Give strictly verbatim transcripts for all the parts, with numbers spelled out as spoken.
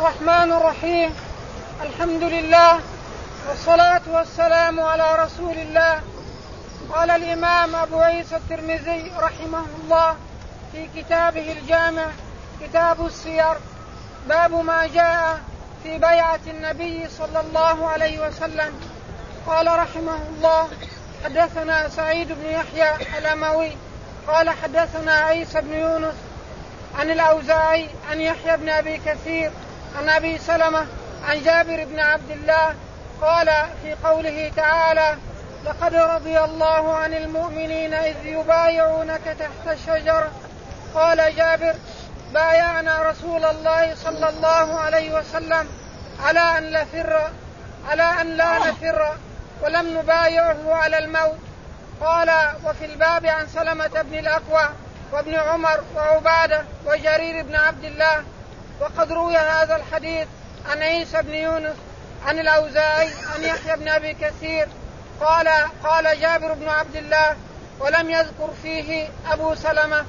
الرحمن الرحيم. الحمد لله والصلاة والسلام على رسول الله. قال الإمام أبو عيسى الترمذي رحمه الله في كتابه الجامع كتاب السير باب ما جاء في بيعة النبي صلى الله عليه وسلم. قال رحمه الله: حدثنا سعيد بن يحيى الأموي قال حدثنا عيسى بن يونس عن الأوزاعي عن يحيى بن أبي كثير عن أبي سلمة عن جابر بن عبد الله قال في قوله تعالى: لقد رضي الله عن المؤمنين إذ يبايعونك تحت الشجرة. قال جابر: بايعنا رسول الله صلى الله عليه وسلم على أن نفر على أن لا نفر ولم نبايعه على الموت. قال: وفي الباب عن سلمة بن الأكوع وابن عمر وعبادة وجرير بن عبد الله. وقد روي هذا الحديث عن عيسى بن يونس عن الأوزاعي عن يحيى بن أبي كثير قال قال جابر بن عبد الله ولم يذكر فيه أبو سلمة.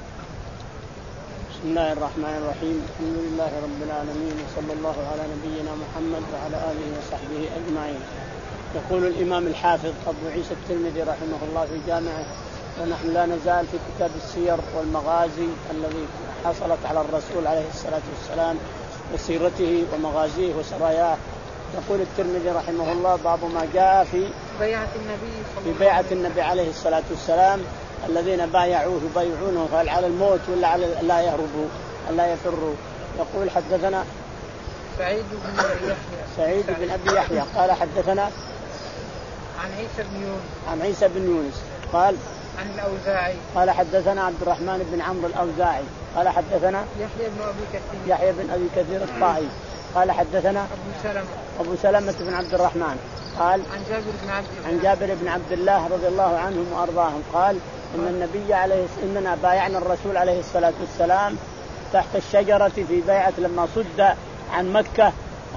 بسم الله الرحمن الرحيم. الحمد لله رب العالمين وصلى الله على نبينا محمد وعلى آله وصحبه أجمعين. يقول الإمام الحافظ أبو عيسى الترمذي رحمه الله في جامعه: ونحن لا نزال في كتاب السير والمغازي الذي حصلت على الرسول عليه الصلاة والسلام وسيرته ومغازيه وسراياه. يقول الترمذي رحمه الله: باب ما جاء في بيعة النبي في بيعة النبي عليه الصلاة والسلام الذين بايعوه يبايعونه هل على الموت ولا على لا يهربوا لا يفروا. يقول: حدثنا سعيد بن يحيى سعيد بن أبي يحيى قال حدثنا عن عيسى بن يونس عن عيسى بن يونس قال عن الأوزاعي قال حدثنا عبد الرحمن بن عمرو الأوزاعي قال حدثنا يحيى بن أبي كثير يحيى بن أبي كثير الطائي قال حدثنا أبو سلمة أبو سلمة بن عبد الرحمن قال عن جابر بن عبد الله عن جابر بن عبد الله رضي الله عنهم وأرضاهم قال إن النبي عليه إننا بايعنا الرسول عليه الصلاة والسلام تحت الشجرة في بيعة لما صد عن مكة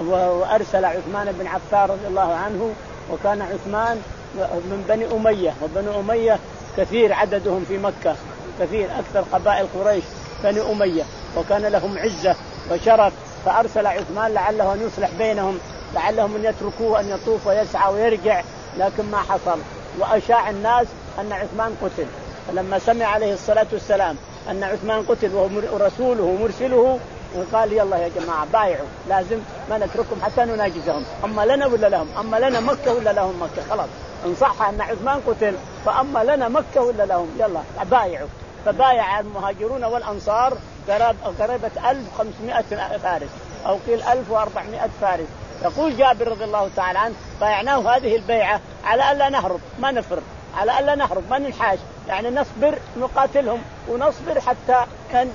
وأرسل عثمان بن عفان رضي الله عنه. وكان عثمان من بني أمية وبني أمية كثير عددهم في مكة كثير أكثر قبائل قريش بني أمية وكان لهم عزة وشرف. فأرسل عثمان لعله أن يصلح بينهم لعلهم أن يتركوه أن يطوف ويسعى ويرجع لكن ما حصل. وأشاع الناس أن عثمان قتل. فلما سمع عليه الصلاة والسلام أن عثمان قتل ورسوله مرسله قال: يلا يا جماعة بايعوا لازم ما نتركهم حتى نناجزهم. أما لنا ولا لهم؟ أما لنا مكة ولا لهم مكة؟ خلاص إن صح أن عثمان قتل فأما لنا مكة ولا لهم؟ يلا بايعوا. فبايع المهاجرون والأنصار قرابة ألف وخمسمائة فارس أو قيل ألف وأربعمائة فارس. يقول جابر رضي الله تعالى عنه: بايعناه هذه البيعة على ألا نهرب ما نفر على ألا نهرب ما ننحاش يعني نصبر نقاتلهم ونصبر حتى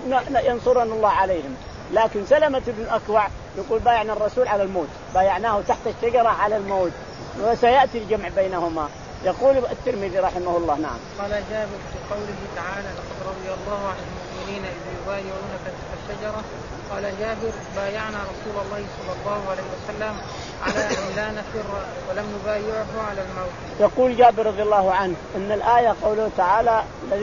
ينصرنا الله عليهم. لكن سلمة بن الأكوع يقول: بايعنا الرسول على الموت بايعناه تحت الشجرة على الموت وسيأتي الجمع بينهما. يقول الترمذي رحمه الله: نعم. قال جابر في قوله تعالى: لقد رضي الله عن المؤمنين إذ يبايعونك تحت الشجرة. قال جابر: بايعنا رسول الله صلى الله عليه وسلم على أن لا نفر ولم نبايعه على الموت. يقول جابر رضي الله عنه إن الآية قوله تعالى: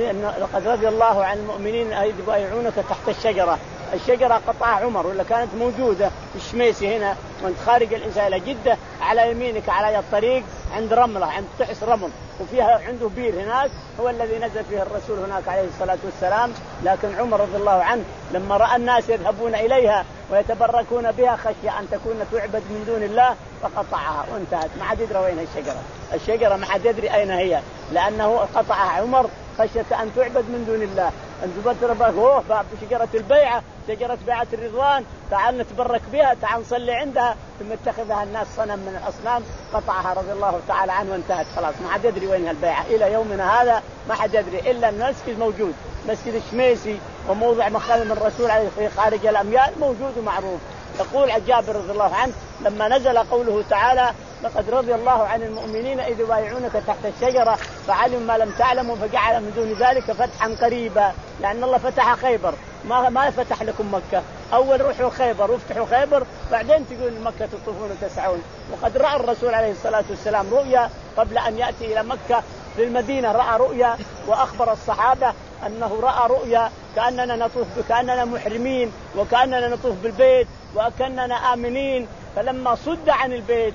لقد رضي الله عن المؤمنين إذ يبايعونك تحت الشجرة. الشجرة قطع عمر ولا كانت موجودة في الشميسي هنا وانت خارج الإنسان إلى جدة على يمينك على الطريق عند رملة عند تحس رمل وفيها عنده بير هناك هو الذي نزل فيه الرسول هناك عليه الصلاة والسلام. لكن عمر رضي الله عنه لما رأى الناس يذهبون إليها ويتبركون بها خشي أن تكون تعبد من دون الله فقطعها وانتهت. ما حد يدري وين الشجرة الشجرة ما حد يدري أين هي لأنه قطعها عمر خشية أن تعبد من دون الله. أن تبرك باب شجرة البيعة شجرة بيعة الرضوان تعال نتبرك بها تعال نصلي عندها ثم اتخذها الناس صنم من الأصنام قطعها رضي الله تعالى عنه وانتهت خلاص. ما حد يدري وين البيعة إلى يومنا هذا ما حد يدري إلا المسجد موجود مسجد الشميسي وموضع مخالم الرسول عليه خارج الأميال موجود ومعروف. يقول جابر رضي الله عنه لما نزل قوله تعالى: لقد رضي الله عن المؤمنين إذ يبايعونك تحت الشجرة فعلم ما لم تعلموا فجعل من دون ذلك فتحا قريبا. لأن الله فتح خيبر ما ما فتح لكم مكة. أول روحوا خيبر وافتحوا خيبر بعدين تقول مكة تطوفون وتسعون. وقد رأى الرسول عليه الصلاة والسلام رؤيا قبل أن يأتي إلى مكة في المدينة رأى رؤيا وأخبر الصحابة أنه رأى رؤيا كأننا نطوف كأننا محرمين وكأننا نطوف بالبيت وكأننا آمنين. فلما صد عن البيت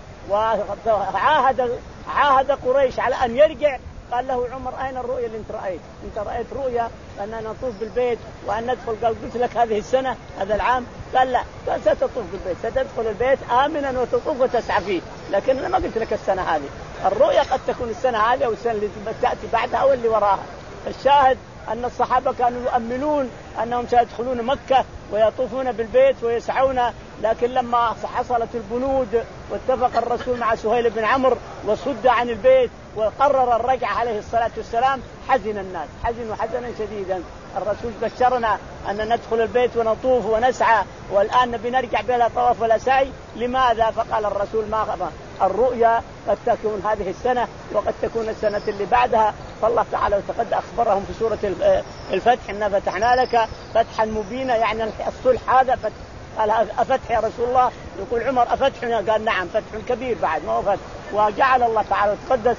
وعاهد عاهد قريش على أن يرجع قال له عمر أين الرؤيا اللي أنت رأيت؟ أنت رأيت رؤيا أننا نطوف بالبيت وأن ندخل. قال قلت لك هذه السنة هذا العام؟ قال لا. قال ستطوف بالبيت ستدخل البيت آمنا وتطوف وتسعى فيه، لكن أنا ما قلت لك السنة هذه. الرؤيا قد تكون السنة هذه أو السنة اللي تأتي بعدها أو اللي وراها. الشاهد أن الصحابة كانوا يؤمنون أنهم سيدخلون مكة ويطوفون بالبيت ويسعون، لكن لما حصلت البنود واتفق الرسول مع سهيل بن عمرو وصد عن البيت وقرر الرجعة عليه الصلاة والسلام حزن الناس، حزنوا حزنا شديدا. الرسول بشرنا أن ندخل البيت ونطوف ونسعى والآن نبي نرجع بلا طواف ولا سعي، لماذا؟ فقال الرسول ما غضب الرؤيا قد تكون هذه السنة وقد تكون السنة اللي بعدها. فالله تعالى وتقدم أخبرهم في سورة الفتح إنا فتحنا لك فتحا مبينا، يعني الصلح هذا فتح. قال أفتح يا رسول الله؟ يقول عمر أفتحنا؟ قال نعم فتح كبير بعد ما هو فتح. وجعل الله تعالى وتقدس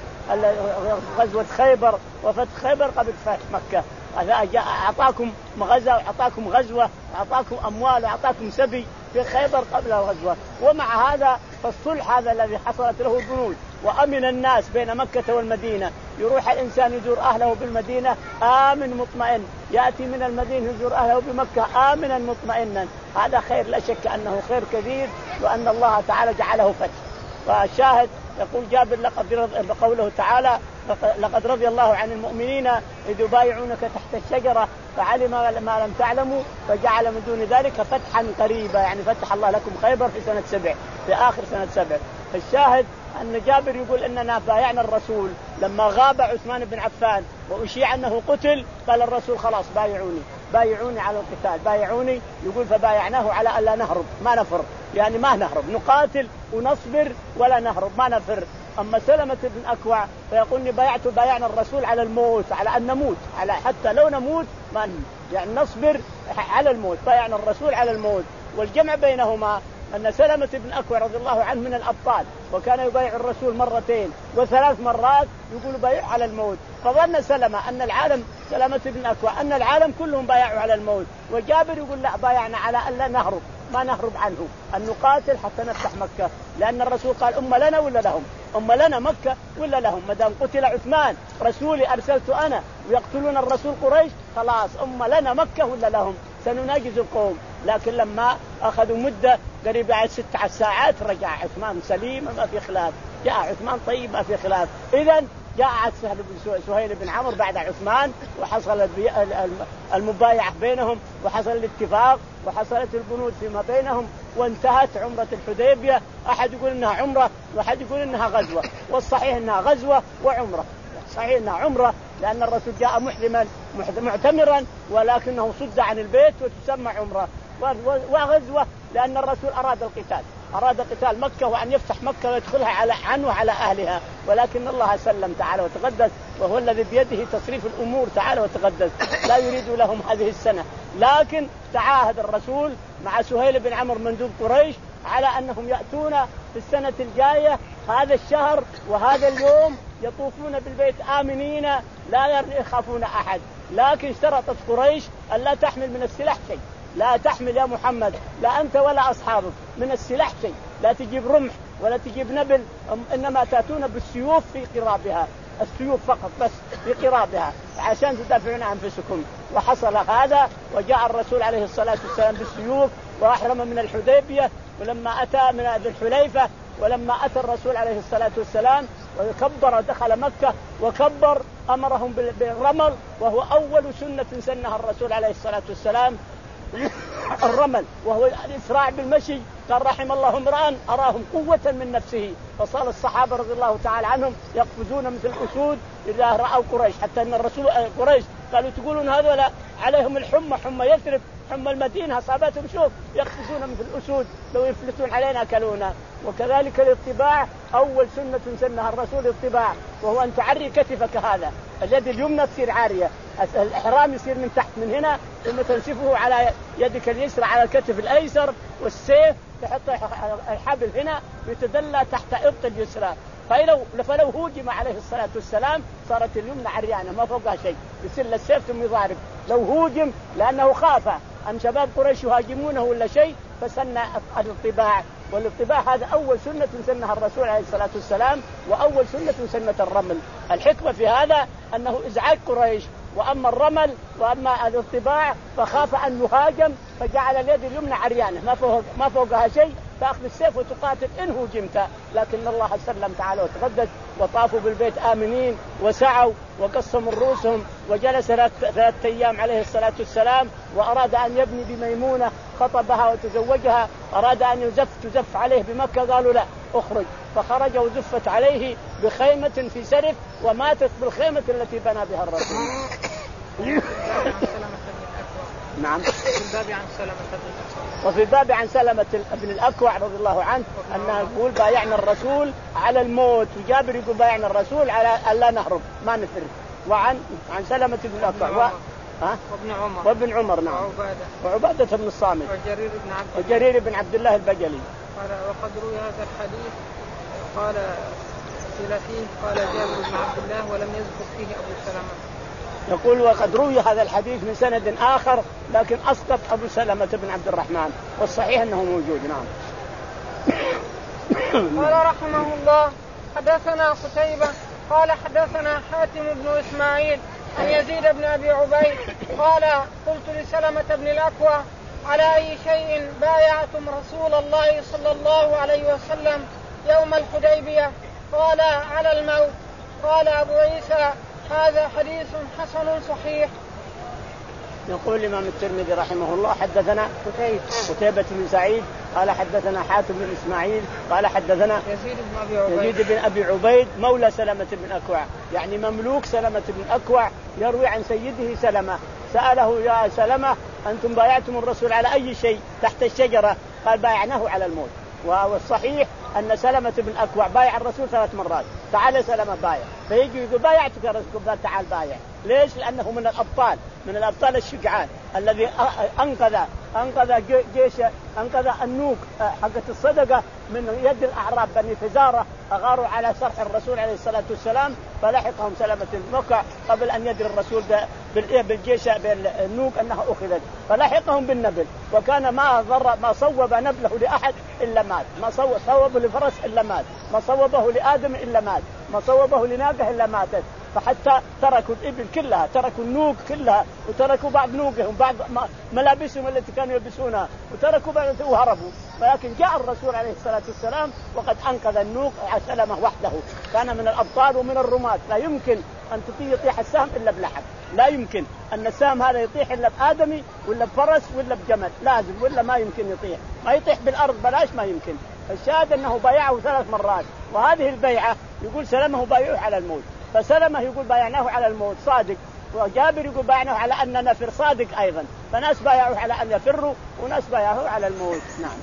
غزوة خيبر وفتح خيبر قبل فتح مكة. أعطاكم غزة وأعطاكم غزوة وأعطاكم أموال وأعطاكم سبي في خيبر قبل الغزوة. ومع هذا فالصلح هذا الذي حصلت له البنود وأمن الناس بين مكة والمدينة، يروح الإنسان يزور أهله بالمدينة آمن مطمئن، يأتي من المدينة يزور أهله بمكة آمنا مطمئنا. هذا خير لا شك أنه خير كبير وأن الله تعالى جعله فتح. فالشاهد يقول جابر لقد قوله تعالى لقد رضي الله عن المؤمنين إذ يبايعونك تحت الشجرة فعلم ما لم تعلموا فجعل من دون ذلك فتحا قريبا، يعني فتح الله لكم خيبر في سنة سبع في آخر سنة سبع. الشاهد أن جابر يقول إننا بايعنا الرسول لما غاب عثمان بن عفان وأشيع أنه قتل، قال الرسول خلاص بايعوني بايعوني على القتال بايعوني. يقول فبايعناه على ألا نهرب ما نفر، يعني ما نهرب نقاتل ونصبر ولا نهرب ما نفر. أما سلمة بن أكوع فيقول لي بايعت بايعنا الرسول على الموت، على أن نموت، على حتى لو نموت ما يعني نصبر على الموت، بايعنا الرسول على الموت. والجمع بينهما أن سلمة بن أكوع رضي الله عنه من الأبطال وكان يبايع الرسول مرتين وثلاث مرات يقول بايع على الموت. فظن سلمة أن العالم سلمة بن أكوع أن العالم كلهم بايعوا على الموت، وجابر يقول لا بايعنا على أن لا نهرب ما نهرب عنه، أن نقاتل حتى نفتح مكة، لأن الرسول قال أم لنا ولا لهم؟ أم لنا مكة ولا لهم؟ ما دام قتل عثمان رسولي أرسلت أنا ويقتلون الرسول قريش خلاص أم لنا مكة ولا لهم؟ سنناجز القوم. لكن لما أخذوا مدة قريبة على ستة ساعات رجع عثمان سليم ما في خلاف، جاء عثمان طيب ما في خلاف. إذن جاء سهل بن سهيل بن عمرو بعد عثمان وحصل المبايعة بينهم وحصل الاتفاق وحصلت البنود فيما بينهم وانتهت عمرة الحديبية. أحد يقول إنها عمرة وأحد يقول إنها غزوة، والصحيح إنها غزوة وعمرة. صحيح إنها عمرة لأن الرسول جاء محرما معتمرا ولكنه صد عن البيت وتسمى عمرة، وغزوة لأن الرسول أراد القتال أراد قتال مكة وأن يفتح مكة ويدخلها على عنه وعلى أهلها، ولكن الله سلم تعالى وتقدس وهو الذي بيده تصريف الأمور تعالى وتقدس لا يريد لهم هذه السنة. لكن تعاهد الرسول مع سهيل بن عمرو مندوب قريش على أنهم يأتون في السنة الجاية هذا الشهر وهذا اليوم يطوفون بالبيت آمنين لا يخافون أحد. لكن اشترطت قريش أن لا تحمل من السلاح شيء، لا تحمل يا محمد لا أنت ولا أصحابك من السلاح شيء، لا تجيب رمح ولا تجيب نبل، إنما تأتون بالسيوف في قرابها، السيوف فقط بس في قرابها عشان تدافعون عن أنفسكم. وحصل هذا وجاء الرسول عليه الصلاة والسلام بالسيوف وأحرم من الحديبية، ولما أتى من ذي الحليفة ولما أتى الرسول عليه الصلاة والسلام وكبر دخل مكة وكبر أمرهم بالرمل، وهو أول سنة سنها الرسول عليه الصلاة والسلام الرمل، وهو الإسراع بالمشي. قال رحم الله امرأ أراهم قوة من نفسه، فصار الصحابة رضي الله تعالى عنهم يقفزون مثل الأسود إذا رأوا قريش، حتى أن الرسول قريش قالوا تقولون هذولا عليهم الحمى حمى يثرب حمى المدينة أصابتهم شوف يقفزون مثل الأسود لو يفلتون علينا أكلونا. وكذلك الاتباع أول سنة سنها الرسول الاتباع، وهو أن تعري كتفك هذا اليد اليمنى تصير عارية، الإحرام يصير من تحت من هنا ثم تنسفه على يدك اليسرى على الكتف الأيسر، والسيف تحط الحبل هنا يتدلى تحت إبط اليسرى، فلو فلو هوجم عليه الصلاة والسلام صارت اليمنى عريانة ما فوقها شيء، يصير السيف ثم يضارب لو هوجم لأنه خاف أن شباب قريش يهاجمونه ولا شيء فسن الاطباع، والاطباع هذا أول سنة سنها الرسول عليه الصلاة والسلام، وأول سنة سنة الرمل. الحكمة في هذا أنه إزعاج قريش، وأما الرمل وأما الاطباع فخاف أن يهاجم فجعل اليد اليمنى عريانة ما فوق ما فوقها شيء، تأخذ السيف وتقاتل إن هجمت، لكن الله سلم تعالى وتقدس، وطافوا بالبيت آمنين وسعوا وقصموا رؤوسهم، وجلس ثلاثة أيام عليه الصلاة والسلام، وأراد أن يبني بميمونة خطبها وتزوجها، أراد أن يزف تزف عليه بمكة، قالوا لا اخرج، فخرج وزفت عليه بخيمة في سرف وماتت بالخيمة التي بنى بها الرسول. نعم. وفي الباب عن سلمة بن الأكوع رضي الله عنه أنه يقول بايعنا الرسول على الموت، وجابر يقول بايعنا الرسول على ألا نهرب ما نفر. وعن عن سلمة بن الأكوع و... ها؟ وابن عمر وابن عمر نعم وعبادة وعبادة بن الصامت وجرير بن عبد وجرير بن عبد الله البجلي. قال وقد روي هذا الحديث قال فيه قال جابر بن عبد الله ولم يذكر فيه أبو سلمة. يقول وقد روي هذا الحديث من سند آخر لكن أسقط أبو سلمة بن عبد الرحمن، والصحيح أنه موجود. نعم. قال رحمه الله حدثنا قتيبة قال حدثنا حاتم بن إسماعيل عن يزيد بن أبي عبيد قال قلت لسلمة بن الأكوع على أي شيء بايعتم رسول الله صلى الله عليه وسلم يوم الحديبية؟ قال على الموت. قال أبو عيسى هذا حديث حسن صحيح. يقول الإمام الترمذي رحمه الله حدثنا قتيبة بن سعيد قال حدثنا حاتم بن إسماعيل قال حدثنا يزيد بن أبي عبيد, يزيد بن أبي عبيد مولى سلمة بن أكوع، يعني مملوك سلمة بن أكوع، يروي عن سيده سلمة. سأله يا سلمة أنتم بايعتم الرسول على أي شيء تحت الشجرة؟ قال بايعناه على الموت. والصحيح أن سلمة بن أكوع بايع الرسول ثلاث مرات، تعال سلمة بايع، فيجي يقول بايعتك يا رسول، قال تعال بايع. ليش؟ لأنه من الأبطال، من الأبطال الشجعان الذي أنقذ أنقذ جيش أنقذ النوق حقة الصدقة من يد الأعراب بني فزارة، أغاروا على سرح الرسول عليه الصلاة والسلام، فلحقهم سلمة بن أكوع قبل أن يدري الرسول بالجيش بالنوق أنها أخذت، فلحقهم بالنبل، وكان ما ضر ما صوب نبله لأحد إلا مات، ما صوب صوبه لفرس إلا مات، ما صوبه لآدم إلا مات، ما صوبه لناقة إلا ماتت. فحتى تركوا الإبل كلها، تركوا النوق كلها، وتركوا بعض نوقهم بعض ملابسهم التي كانوا يلبسونها، وتركوا بعض وهربوا. ولكن جاء الرسول عليه الصلاة والسلام وقد أنقذ النوق سلمة وحده، كان من الأبطال ومن الرماة. لا يمكن أن يطيح السهم إلا بلحم، لا يمكن أن السهم هذا يطيح إلا بآدمي ولا بفرس ولا بجمل، لازم ولا ما يمكن يطيح، ما يطيح بالأرض بلاش ما يمكن. الشاهد أنه بايعه ثلاث مرات، وهذه البيعة يقول سلمه بايعه على الموت، فسلمه يقول بايعناه على الموت صادق، وجابر يقول بايعناه على أن نفر صادق أيضا، فناس بايعوه على أن يفروا وناس بايعوه على الموت. نعم.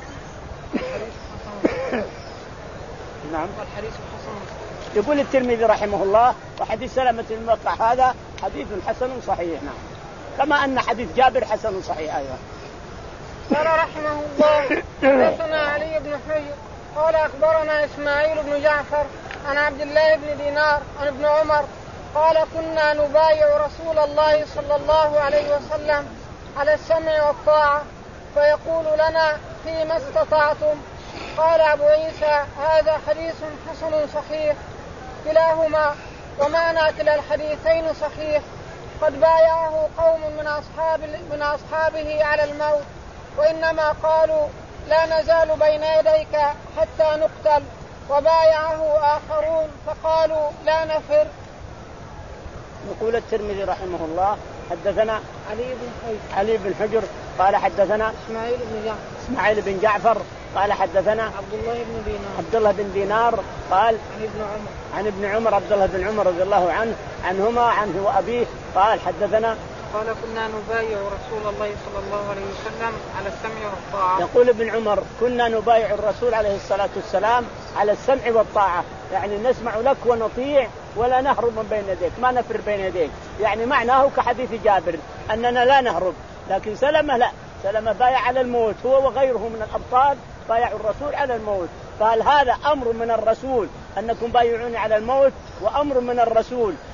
نعم. يقول الترمذي رحمه الله وحديث سلمة بن الأكوع هذا حديث حسن صحيح. نعم. كما أن حديث جابر حسن صحيح أيضا. قال رحمه الله حدثنا علي بن حجر قال أخبرنا إسماعيل بن جعفر عن عبد الله بن دينار عن ابن عمر قال كنا نبايع رسول الله صلى الله عليه وسلم على السمع والطاعة فيقول لنا فيما استطعتم. قال أبو عيسى هذا حديث حسن صحيح كلاهما، ومعنى كلا الحديثين صحيح. قد بايعه قوم من أصحاب من أصحابه على الموت، وإنما قالوا لا نزال بين يديك حتى نقتل، وبايعه آخرون فقالوا لا نفر. يقول الترمذي رحمه الله حدثنا علي بن حجر علي بن حجر قال حدثنا إسماعيل بن جعفر إسماعيل بن جعفر قال حدثنا عبد الله بن دينار عبد الله بن دينار قال عن ابن عمر عن ابن عمر عبد الله بن عمر رضي الله عنه عنهما عنه وأبيه قال حدثنا قال كنا نبايع رسول الله صلى الله عليه وسلم على السمع والطاعة. يقول ابن عمر كنا نبايع الرسول عليه الصلاة والسلام على السمع والطاعة، يعني نسمع لك ونطيع ولا نهرب من بين يديك، ما نفر بين يديك، يعني معناه كحديث جابر أننا لا نهرب. لكن سلمة لا، سلمة بايع على الموت، هو وغيره من الأبطال بايعوا الرسول على الموت. فهل هذا أمر من الرسول أنكم بايعوني على الموت، وأمر من الرسول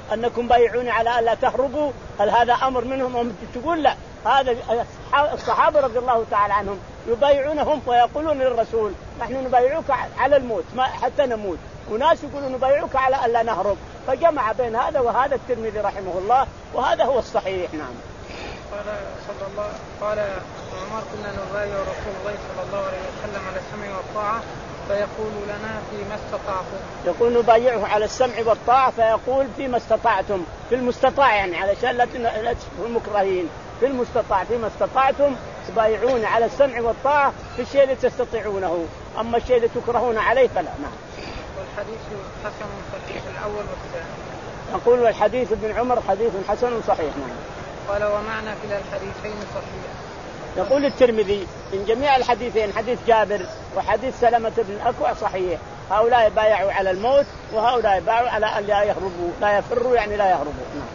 أنكم بايعوني على ألا تهربوا؟ هل هذا أمر منهم أم تقول لا؟ هذا الصحابة رضي الله تعالى عنهم يبايعونهم ويقولون للرسول نحن نبايعوك على الموت ما حتى نموت، وناس يقولون نبايعوك على ألا نهرب، فجمع بين هذا وهذا الترمذي رحمه الله، وهذا هو الصحيح. نعم. قال صلى الله قال عمر كنا نبايع رسول الله صلى الله عليه وسلم على السمع والطاعة فيقول لنا فيما استطعتم. يقول نبايعه على السمع والطاعة فيقول فيما استطعتم، في المستطاع يعني علشان لا تكونوا مكرهين، في المستطاع فيما استطعتم تبايعون على السمع والطاعة في الشيء اللي تستطيعونه، أما الشيء اللي تكرهون عليه فلا. نعم. والحديث حسن صحيح الأول والثاني. يقول والحديث ابن عمر حديث حسن صحيح. نعم. قال ومعنى كلا الحديثين صحيح. يقول الترمذي إن جميع الحديثين حديث جابر وحديث سلمة بن الأكوع صحيح، هؤلاء بايعوا على الموت وهؤلاء بايعوا على أن لا يهربوا، لا يفروا يعني لا يهربوا. نعم.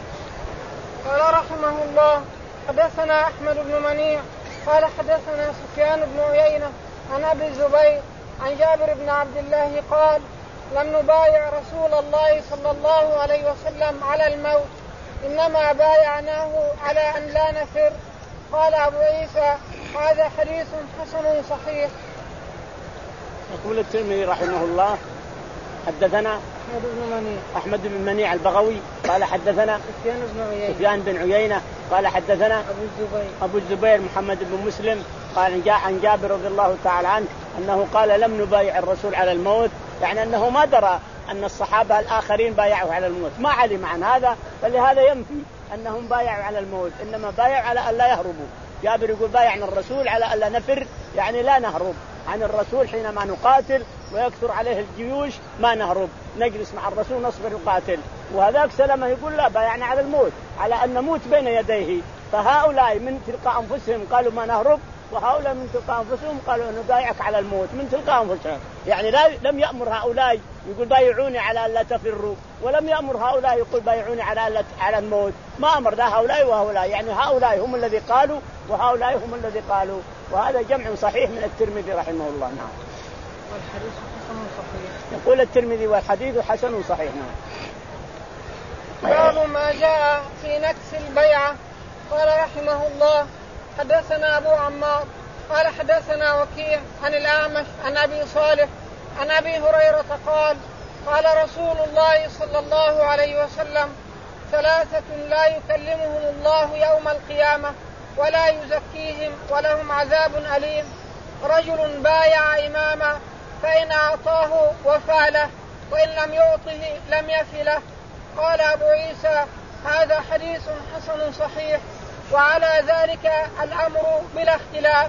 قال رحمه الله حدثنا أحمد بن منيع قال حدثنا سفيان بن عيينة عن أبي الزبير عن جابر بن عبد الله قال لم نبايع رسول الله صلى الله عليه وسلم على الموت، إنما بايعناه على أن لا نفر. قال أبو عيسى هذا حديث حسن صحيح. يقول الترمذي رحمه الله حدثنا أحمد بن منيع أحمد بن منيع البغوي قال حدثنا سفيان بن عيينة سفيان بن عيينة قال حدثنا أبو الزبير أبو الزبير محمد بن مسلم قال جاء عن جابر رضي الله تعالى عنه أنه قال لم نبايع الرسول على الموت، يعني أنه ما درى أن الصحابة الآخرين بايعوا على الموت، ما علم عن هذا، فلهذا ينفي أنهم بايعوا على الموت، إنما بايعوا على أن لا يهربوا. جابر يقول بايعنا الرسول على أن لا نفر، يعني لا نهرب عن الرسول حينما نقاتل ويكثر عليه الجيوش ما نهرب، نجلس مع الرسول نصبر يقاتل. وهذاك سلمة يقول لا بايعنا على الموت، على أن نموت بين يديه. فهؤلاء من تلقاء أنفسهم قالوا ما نهرب، وهؤلاء من تلقاء أنفسهم قالوا نبايعك على الموت من تلقاء أنفسهم، يعني لا لم يأمر هؤلاء يقول بايعوني على ألا تفروا، ولم يأمر هؤلاء يقول بايعوني على على الموت، ما أمر لا هؤلاء وهؤلاء، يعني هؤلاء هم الذي قالوا وهؤلاء هم الذي قالوا، وهذا جمع صحيح من الترمذي رحمه الله. نعم. والحديث حسن صحيح. يقول الترمذي والحديث حسن صحيح. نعم. باب ما جاء في نكس البيعة. قال رحمه الله حدثنا أبو عمار قال حدثنا وكيع عن الأعمش عن أبي صالح عن أبي هريرة قال قال رسول الله صلى الله عليه وسلم ثلاثة لا يكلمهم الله يوم القيامة ولا يزكيهم ولهم عذاب أليم: رجل بايع إماما فإن أعطاه وفى له وإن لم يعطه لم يف له. قال أبو عيسى هذا حديث حسن صحيح، وعلى ذلك الأمر بلا اختلاف.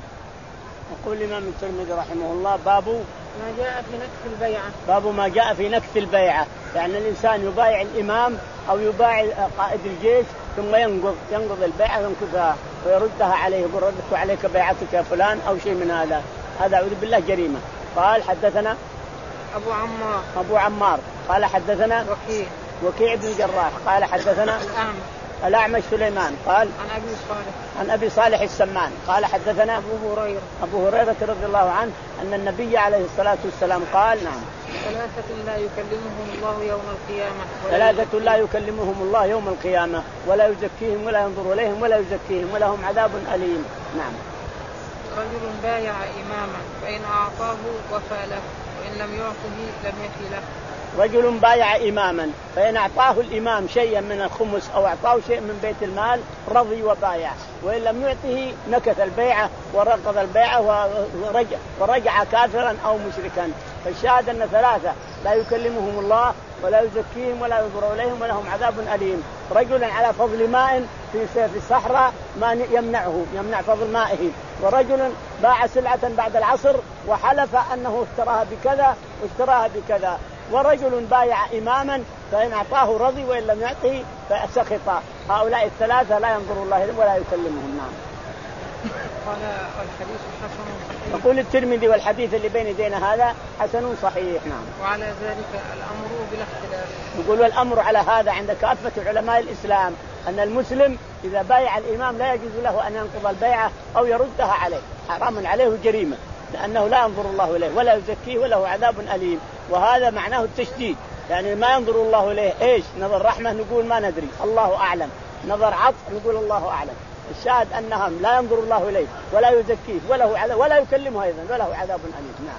يقول الإمام الترمذي رحمه الله باب ما جاء في نكث البيعة. باب ما جاء في نكث البيعة، يعني الإنسان يبايع الإمام أو يبايع قائد الجيش ثم ينقض ينقض البيعة ينقضها ويردها عليه، يقول ردت عليك بيعتك يا فلان أو شيء من هذا، هذا أعوذ بالله جريمة. قال حدثنا أبو عمار أبو عمار قال حدثنا وكيع وكيع بن الجراح قال حدثنا الأعمش الأعمش سليمان قال عن أبي صالح عن أبي صالح السمان قال حدثنا أبو هريرة أبو هريرة رضي الله عنه أن النبي عليه الصلاة والسلام قال نعم ثلاثة لا يكلمهم الله يوم القيامة ثلاثة لا يكلمهم الله يوم القيامة ولا يزكيهم ولا ينظر إليهم ولا يزكيهم ولهم عذاب أليم. نعم. رجل بايع إماما فإن أعطاه وفى له وإن لم يعطه لم يفي له. رجل بايع إماما فإن أعطاه الإمام شيئا من الخمس أو أعطاه شيء من بيت المال رضي وبايع، وإن لم يعطه نكث البيعة ورقض البيعة ورجع, ورجع كافرا أو مشركا. فالشاهد أن ثلاثة لا يكلمهم الله ولا يزكيهم ولا ينظر إليهم ولهم عذاب أليم: رجل على فضل ماء في الصحراء ما يمنعه يمنع فضل مائه، ورجل باع سلعة بعد العصر وحلف أنه اشتراها بكذا واشتراها بكذا، ورجل بايع إماما فإن أعطاه رضي وإن لم يعطه فسخط. هؤلاء الثلاثة لا ينظر الله ولا يكلمهم. نعم. قال الحديث حسن صحيح. يقول الترمذي والحديث اللي بين يدينا هذا حسن صحيح. نعم. وعلى ذلك الأمر بلا اختلاف. يقول والأمر على هذا عند كافة علماء الإسلام أن المسلم إذا بايع الإمام لا يجوز له أن ينقض البيعة أو يردها عليه، حرام عليه جريمة، لأنه لا ينظر الله إليه ولا يزكيه وله عذاب أليم. وهذا معناه التشديد، يعني ما ينظر الله إليه. إيش نظر رحمة نقول ما ندري الله أعلم، نظر عطف نقول الله أعلم. الشاهد أنهم لا ينظر الله إليه ولا يزكيه وله عذاب ولا يكلمه أيضا وله عذاب أليم. نعم.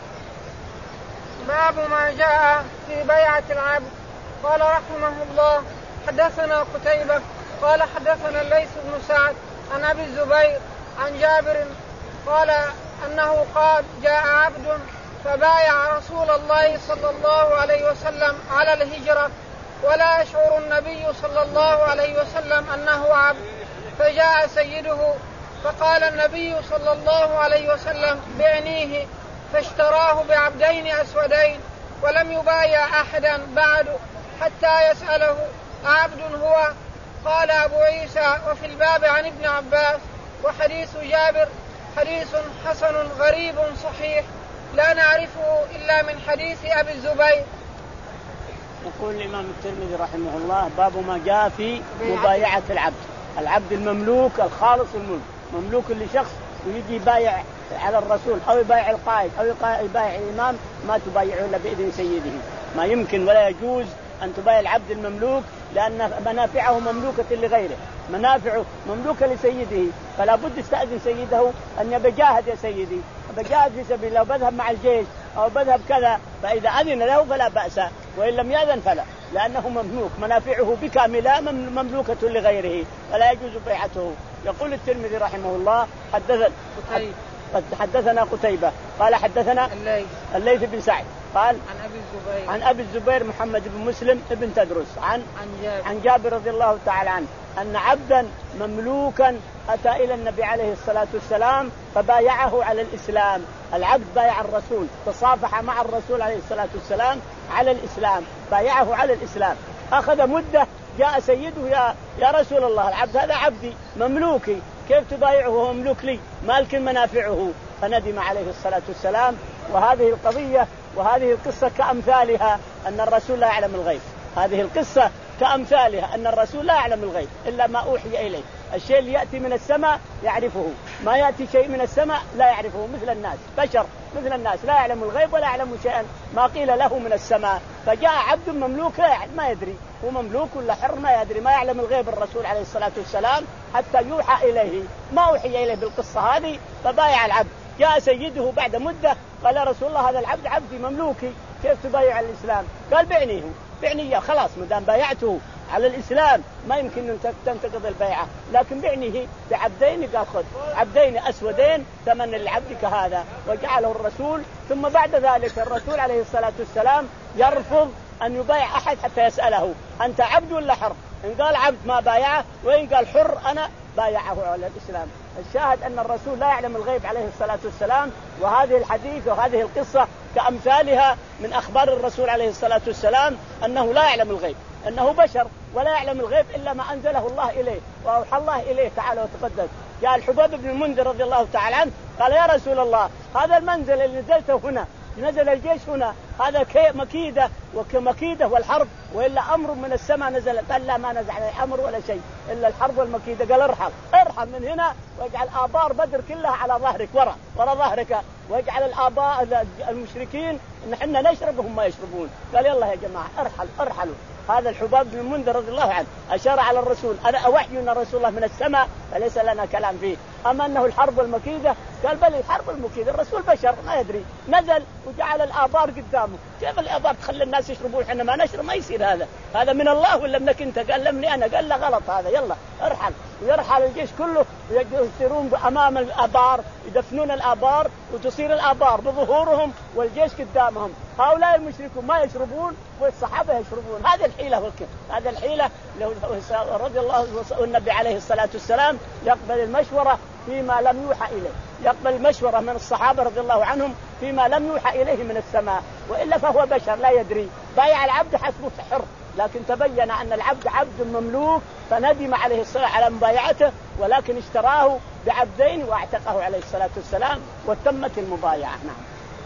باب ما جاء في بيعة العبد. قال رحمه الله حدثنا قتيبة قال حدثنا الليث بن سعد عن أبي الزبير عن جابر قال أنه قال جاء عبد فبايع رسول الله صلى الله عليه وسلم على الهجرة ولا يشعر النبي صلى الله عليه وسلم أنه عبد، فجاء سيده فقال النبي صلى الله عليه وسلم بعنيه، فاشتراه بعبدين أسودين ولم يبايع أحدا بعد حتى يسأله عبد هو. قال أبو عيسى وفي الباب عن ابن عباس. وحديث جابر حديث حسن غريب صحيح لا نعرفه إلا من حديث أبي الزبير. يقول الإمام الترمذي رحمه الله باب ما جاء في مبايعة العبد. العبد المملوك الخالص الملك مملوك لشخص ويجي يبايع على الرسول أو يبايع القائد أو يبايع الإمام ما تبايعه إلا بإذن سيده. ما يمكن ولا يجوز أن تبايع العبد المملوك لأن منافعه مملوكة لغيره، منافعه مملوكة لسيده، فلا بد يستأذن سيده أن يبجاهد يا سيدي بجاهد في سبيل الله وبذهب مع الجيش أو بذهب كذا، فإذا أذن له فلا بأس وإن لم يأذن فلا، لأنه مملوك منافعه بكاملة مملوكة لغيره فلا يجوز بيعته. يقول الترمذي رحمه الله حدثنا حدثنا قتيبة قال حدثنا الليث الليث بن سعد قال عن أبي الزبير عن أبي الزبير محمد بن مسلم ابن تدرس عن عن جابر, عن جابر رضي الله تعالى عنه أن عبدا مملوكا أتى إلى النبي عليه الصلاة والسلام فبايعه على الإسلام. العبد بايع الرسول تصافح مع الرسول عليه الصلاة والسلام على الإسلام، بايعه على الإسلام. أخذ مدة جاء سيده يا يا رسول الله العبد هذا عبدي مملوكي كيف تبايعه وهو مملوك لي مالك منافعه؟ فندم عليه الصلاة والسلام. وهذه القضية وهذه القصة كأمثالها أن الرسول لا يعلم الغيب. هذه القصة كأمثالها أن الرسول لا يعلم الغيب إلا ما أوحي إليه. الشيء اللي يأتي من السماء يعرفه، ما يأتي شيء من السماء لا يعرفه، مثل الناس بشر مثل الناس لا يعلم الغيب ولا يعلم شيئا ما قيل له من السماء. فجاء عبد مملوك لا يعلم ما يدري هو مملوك ولا حر ما يدري ما يعلم الغيب الرسول عليه الصلاة والسلام حتى يوحى إليه ما أوحي إليه بالقصة هذه. فبايع العبد جاء سيده بعد مدة قال يا رسول الله هذا العبد عبدي مملوكي كيف تبايع على الإسلام؟ قال بعنيه بعنيه خلاص مدام بايعته على الإسلام ما يمكن أن تنتقض البيعة، لكن بعنيه بعبدين قال خذ عبدين أسودين ثمن العبد كهذا. وجعله الرسول. ثم بعد ذلك الرسول عليه الصلاة والسلام يرفض أن يبايع أحد حتى يسأله أنت عبد ولا حر؟ إن قال عبد ما بايعه وإن قال حر أنا بايعه على الإسلام. الشاهد أن الرسول لا يعلم الغيب عليه الصلاة والسلام. وهذه الحديث وهذه القصة كأمثالها من أخبار الرسول عليه الصلاة والسلام أنه لا يعلم الغيب، أنه بشر ولا يعلم الغيب إلا ما أنزله الله إليه وأوحى الله إليه تعالى وتقدس. جاء الحباب بن المنذر رضي الله تعالى عنه قال يا رسول الله هذا المنزل اللي نزلته هنا نزل الجيش هنا هذا مكيدة وكمكيدة والحرب وإلا أمر من السماء نزل؟ قال لا ما نزل عليه أمر ولا شيء إلا الحرب والمكيدة. قال ارحل ارحل من هنا واجعل آبار بدر كلها على ظهرك ورا ورا ظهرك واجعل الآباء المشركين إن حنا نشرب وهم ما يشربون. قال يلا يا جماعة ارحل ارحلوا. هذا الحباب بن المنذر رضي الله عنه أشار على الرسول أنا أوحي أن رسول الله من السماء فليس لنا كلام فيه. أما أنه الحرب والمكيدة قال بل الحرب والمكيدة الرسول بشر ما يدري. نزل وجعل الآبار قدامه. كيف الآبار تخلي الناس يشربون حنا ما نشرب؟ ما يصير هذا هذا من الله ولا منك أنت؟ قال لمني أنا. قال لا غلط هذا يلا ارحل. ويرحل الجيش كله ويسيرون أمام الآبار يدفنون الآبار وتصير الآبار بظهورهم والجيش قدامهم. هؤلاء المشركون ما يشربون والصحابة يشربون. هذه الحيلة والكذب هذا الحيلة رضي الله والنبي عليه الصلاة والسلام يقبل المشورة فيما لم يوحى إليه، يقبل المشورة من الصحابة رضي الله عنهم فيما لم يوحى إليه من السماء، وإلا فهو بشر لا يدري. بايع العبد حسبه حر، لكن تبين أن العبد عبد مملوك فندم عليه الصلاة على مبايعته ولكن اشتراه بعبدين واعتقه عليه الصلاة والسلام وتمت المبايعة. نعم.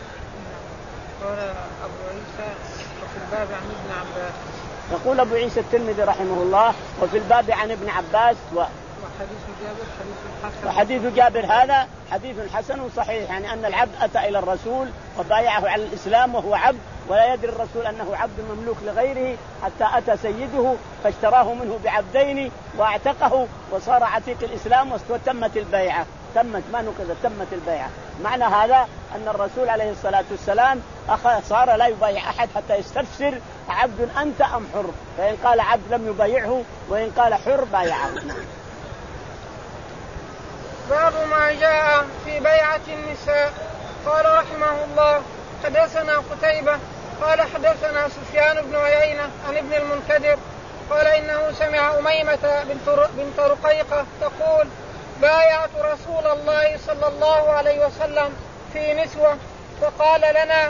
قال أبو عيسى وفي الباب عن ابن عباس. يقول أبو عيسى الترمذي رحمه الله وفي الباب عن ابن عباس و... وحديث جابر حديث حسن. وحديث جابر هذا حديث حسن صحيح، يعني أن العبد أتى إلى الرسول وبايعه على الإسلام وهو عبد ولا يدري الرسول أنه عبد مملوك لغيره حتى أتى سيده فاشتراه منه بعبدين واعتقه وصار عتيق الإسلام وتمت البيعة. تمت ما نكذا تمت البيعة. معنى هذا أن الرسول عليه الصلاة والسلام صار لا يبايع أحد حتى يستفسر عبد أنت أم حر، فإن قال عبد لم يبايعه وإن قال حر بايعه. باب ما جاء في بيعة النساء. قال رحمه الله حدثنا قتيبة قال حدثنا سفيان بن عيينة عن ابن المنكدر قال إنه سمع أميمة بنت رقيقة تقول بايعت رسول الله صلى الله عليه وسلم في نسوة فقال لنا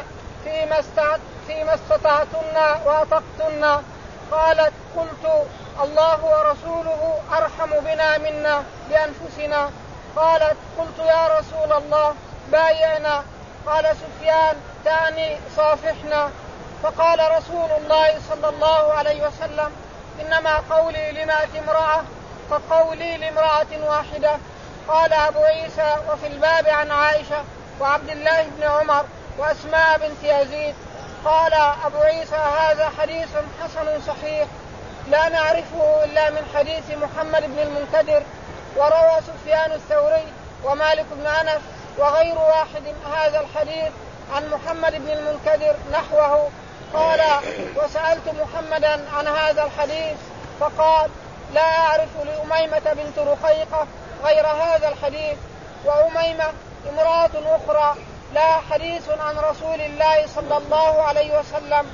فيما استطعتن وأطقتن. قالت قلت الله ورسوله أرحم بنا منا بأنفسنا. قالت قلت يا رسول الله بايعنا. قال سفيان تعني صافحنا. فقال رسول الله صلى الله عليه وسلم إنما قولي لمائة امرأة فقولي لامرأة واحدة. قال أبو عيسى وفي الباب عن عائشة وعبد الله بن عمر وأسماء بنت يزيد. قال أبو عيسى هذا حديث حسن صحيح لا نعرفه إلا من حديث محمد بن المنكدر. وروى سفيان الثوري ومالك بن أنس وغير واحد هذا الحديث عن محمد بن المنكدر نحوه. قال وسألت محمدا عن هذا الحديث فقال لا أعرف لأميمة بنت رقيقة غير هذا الحديث وأميمة امرأة أخرى لا حديث عن رسول الله صلى الله عليه وسلم.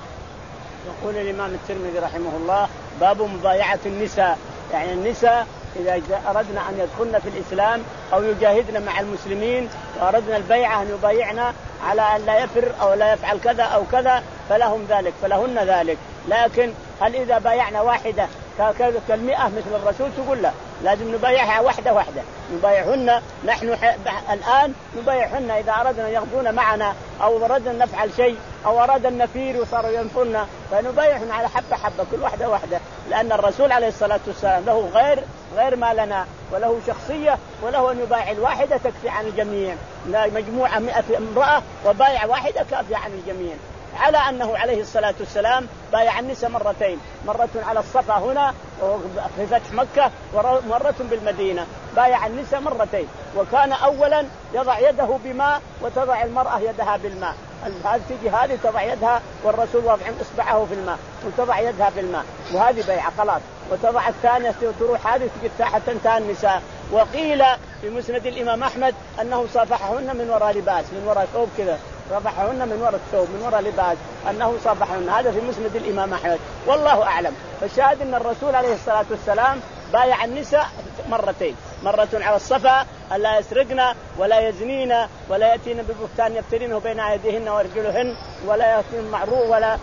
يقول الإمام الترمذي رحمه الله باب مبايعة النساء، يعني النساء إذا أردنا أن يدخلن في الإسلام أو يجاهدن مع المسلمين وأردنا البيعة أن يبايعنا على أن لا يفر أو لا يفعل كذا أو كذا فلهم ذلك فلهن ذلك. لكن هل إذا بايعنا واحدة كالمئة مثل الرسول تقول لا لازم نبايعها واحدة واحدة نبايعهن. نحن الآن نبايعهن إذا أردنا يغضون معنا أو أردنا نفعل شيء أو أراد النفير وصاروا ينفرنا فنبايعهن على حبة حبة كل واحدة واحدة، لأن الرسول عليه الصلاة والسلام له غير غير ما لنا وله شخصية وله أن يبايع الواحدة تكفي عن الجميع. مجموعة مئة امرأة وبايع واحدة كافي عن الجميع. على أنه عليه الصلاة والسلام بايع النساء مرتين، مرة على الصفا هنا في فتح مكة ومرة بالمدينة. بايع النساء مرتين، وكان أولا يضع يده بماء وتضع المرأة يدها بالماء. هذه تجي هذه تضع يدها والرسول وضع إصبعه في الماء وتضع يدها في الماء وهذه بيعة خلاص. وتضع الثانية تروح هذه تجي حتى تنتهى النساء. وقيل في مسند الإمام أحمد أنه صافحهن من وراء لباس من وراء ثوب كذا صافحهن من وراء الثوب من وراء لباس أنه صافحهن. هذا في مسند الإمام أحمد والله أعلم. فالشاهد أن الرسول عليه الصلاة والسلام بايع النساء مرتين، مرة على الصفا ألا يسرقن ولا يزنين ولا يأتين ببهتان يفترينه بين أيديهن وأرجلهن ولا يأتين معروف ولا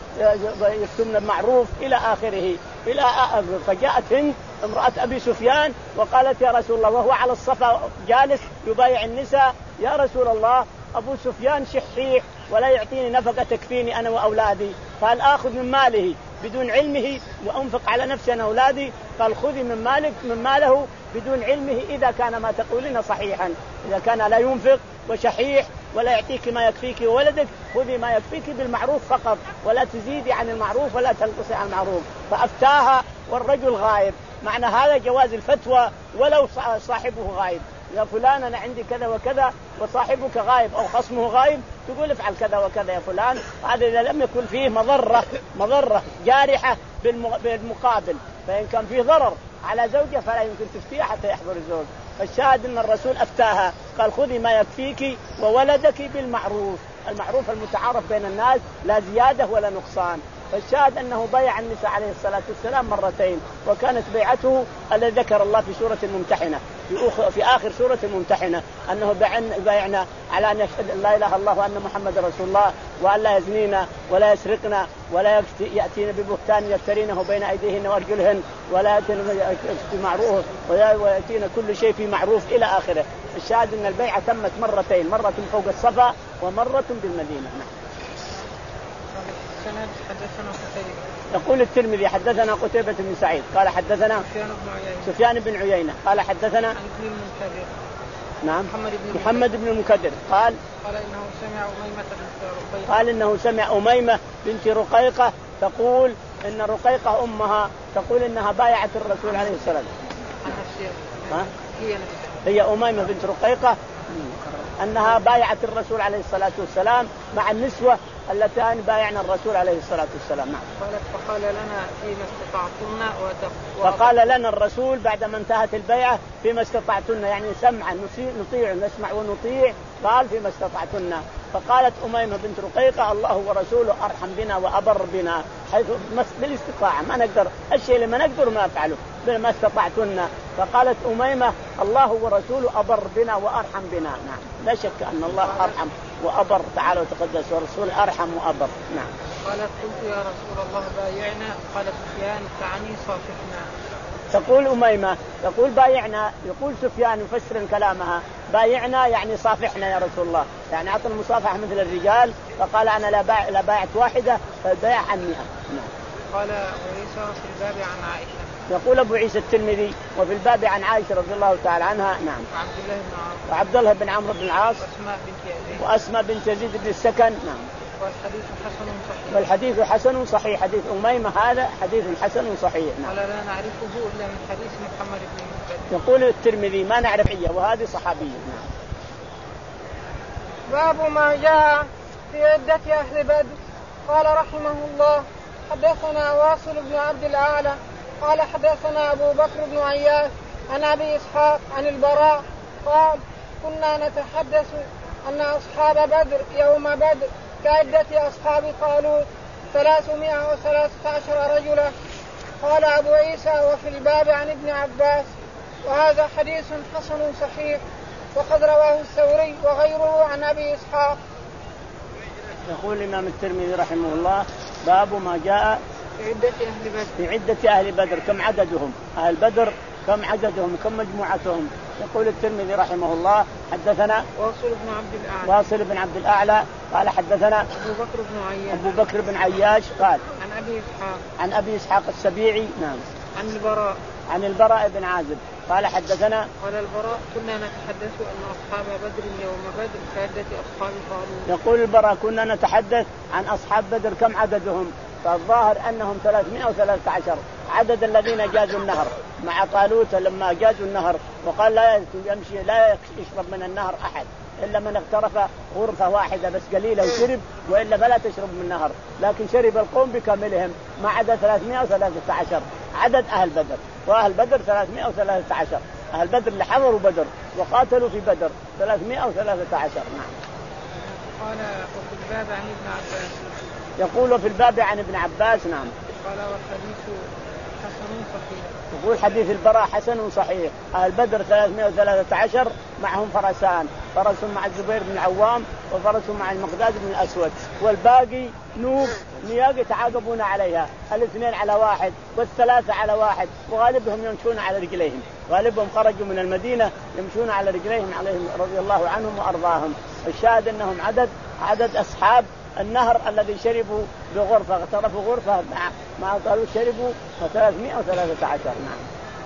يكتمن معروف إلى آخره إلى آخر. فجاءت هند امرأة أبي سفيان وقالت يا رسول الله وهو على الصفا جالس يبايع النساء يا رسول الله أبو سفيان شحيح ولا يعطيني نفقة تكفيني أنا وأولادي فهل آخذ من ماله بدون علمه وأنفق على نفسي أنا أولادي؟ قال خذي من مالك من ماله بدون علمه إذا كان ما تقولين صحيحا. إذا كان لا ينفق وشحيح ولا يعطيك ما يكفيك وولدك خذي ما يكفيك بالمعروف فقط ولا تزيدي عن المعروف ولا تنقصي عن المعروف. فأفتاها والرجل غائب. معنى هذا جواز الفتوى ولو صاحبه غائب. يا فلان أنا عندي كذا وكذا وصاحبك غائب أو خصمه غائب تقول افعل كذا وكذا يا فلان. هذا إذا لم يكن فيه مضرة مضرة جارحة بالمقابل. فإن كان فيه ضرر على زوجة فلا يمكن تفتيها حتى يحضر الزوج. فالشاهد أن الرسول أفتاها قال خذي ما يكفيك وولدك بالمعروف. المعروف المتعارف بين الناس لا زيادة ولا نقصان. فالشاهد أنه بايع النساء عليه الصلاة والسلام مرتين. وكانت بيعته الذي ذكر الله في سورة الممتحنة في, في آخر سورة الممتحنة أنه بايعنا على أن يشهد لا إله إلا الله وأن محمد رسول الله وأن لا يزنين ولا يسرقن ولا يأتين ببهتان يفترينه بين أيديهن وأرجلهن ولا يأتين بمعروف ولا يأتين كل شيء في معروف إلى آخره. الشاهد أن البيعة تمت مرتين، مرة فوق الصفا ومرة بالمدينة. حدثنا قتيبة. يقول الترمذي حدثنا قتيبة بن سعيد قال حدثنا سفيان بن عيينة سفيان بن عيينة قال حدثنا عن ابن المنكدر نعم محمد بن محمد بن المكدر قال قال إنه سمع أميمة بنت رقيقة قال إنه سمع أميمة بنت رقيقة تقول إن رقيقة أمها تقول إنها بايعت الرسول عليه السلام. عن نفسها ها؟ هي نفسها هي أميمة بنت رقيقة أنها بايعت الرسول عليه الصلاة والسلام مع النسوة اللتان بايعنا الرسول عليه الصلاة والسلام. نعم. قالت فقال لنا فيما استطعتن وتق... فقال لنا الرسول بعدما انتهت البيعة فيما استطعتن يعني سمعا نطيع نسمع ونطيع قال فيما استطعتن. فقالت أميمة بنت رقيقة الله ورسوله أرحم بنا وأبر بنا حيث بالاستطاعة ما نقدر الشيء اللي ما نقدر ما نفعله بما استطعتن. فقالت أميمة الله ورسوله أبر بنا وأرحم بنا. نعم لا شك أن الله أرحم وأبر تعالى وتقدس ورسول أرحم وأبر. نعم. قالت قلت يا رسول الله بايعنا قال سفيان تعني صافحنا. تقول أميمة تقول بايعنا يقول سفيان يفسر كلامها بايعنا يعني صافحنا يا رسول الله يعني أعطى المصافحة مثل الرجال. فقال أنا لا بايع لا بايعت واحدة فالبيع عن مئة. نعم. قال وعيسى في الباب عن عائشة. يقول أبو عيسى الترمذي وفي الباب عن عائشة رضي الله تعالى عنها. نعم. وعبد الله بن عمرو وعبد الله بن عمرو بن العاص وأسماء بنت يزيد وأسماء بنت يزيد بن السكن. نعم. والحديث حسن صحيح. والحديث حسن صحيح حديث أميمة هذا حديث حسن صحيح. نعم. قال لا نعرفه إلا من حديث محمد بن المكدر. يقول الترمذي ما نعرف إياه وهذه صحابية. نعم. باب ما جاء في عدة أهل بدر. قال رحمه الله حدثنا واصل بن عبد الأعلى قال حدثنا أبو بكر بن عياش عن أبي إسحاق عن البراء قال كنا نتحدث أن أصحاب بدر يوم بدر كعدة أصحاب طالوت ثلاثمائة وثلاثة عشر رجلا. قال أبو عيسى وفي الباب عن ابن عباس وهذا حديث حسن صحيح وقد رواه الثوري وغيره عن أبي إسحاق. يقول الإمام الترمذي رحمه الله باب ما جاء في عدة أهل بدر. في عدة أهل بدر كم عددهم أهل بدر كم عددهم كم مجموعتهم. يقول الترمذي رحمه الله حدثنا واصل بن عبد الأعلى واصل بن عبد الأعلى قال حدثنا أبو بكر بن عياش أبو بكر بن عياش قال عن أبي إسحاق عن أبي إسحاق السبيعي. نعم. عن البراء عن البراء بن عازب قال حدثنا قال البراء كنا نتحدث أن أصحاب بدر يوم بدر كعدة أصحاب طالوت. يقول البراء كنا نتحدث عن أصحاب بدر كم عددهم فالظاهر أنهم ثلاثمائة وثلاثة عشر عدد الذين جازوا النهر مع طالوت لما جازوا النهر وقال لا يمشي لا يشرب من النهر أحد إلا من اغترف غرفة واحدة بس قليلة وشرب وإلا فلا تشرب من النهر. لكن شرب القوم بكاملهم ما عدا ثلاثمائة وثلاثة عشر عدد أهل بدر. وأهل بدر ثلاثمائة وثلاثة عشر أهل بدر اللي حضروا بدر وقاتلوا في بدر ثلاثمائة وثلاثة عشر. نعم. قال وفي الباب عن ابن عباس. يقول في الباب عن ابن عباس. نعم. قال والحديث حسن صحيح. يقول حديث البراء حسن صحيح. أهل بدر ثلاثمائة وثلاثة عشر معهم فرسان فرس مع الزبير بن العوام وفرس مع المقداد بن الأسود والباقي نوب نياق يتعاقبون عليها الاثنين على واحد والثلاثة على واحد وغالبهم يمشون على رجليهم غالبهم خرجوا من المدينة يمشون على رجليهم عليهم رضي الله عنهم وأرضاهم. الشاهد أنهم عدد عدد أصحاب النهر الذي شربوا بغرفة اغترفوا غرفة مع مع طالوت شربوا ثلاثمائة وثلاثة عشر. نعم.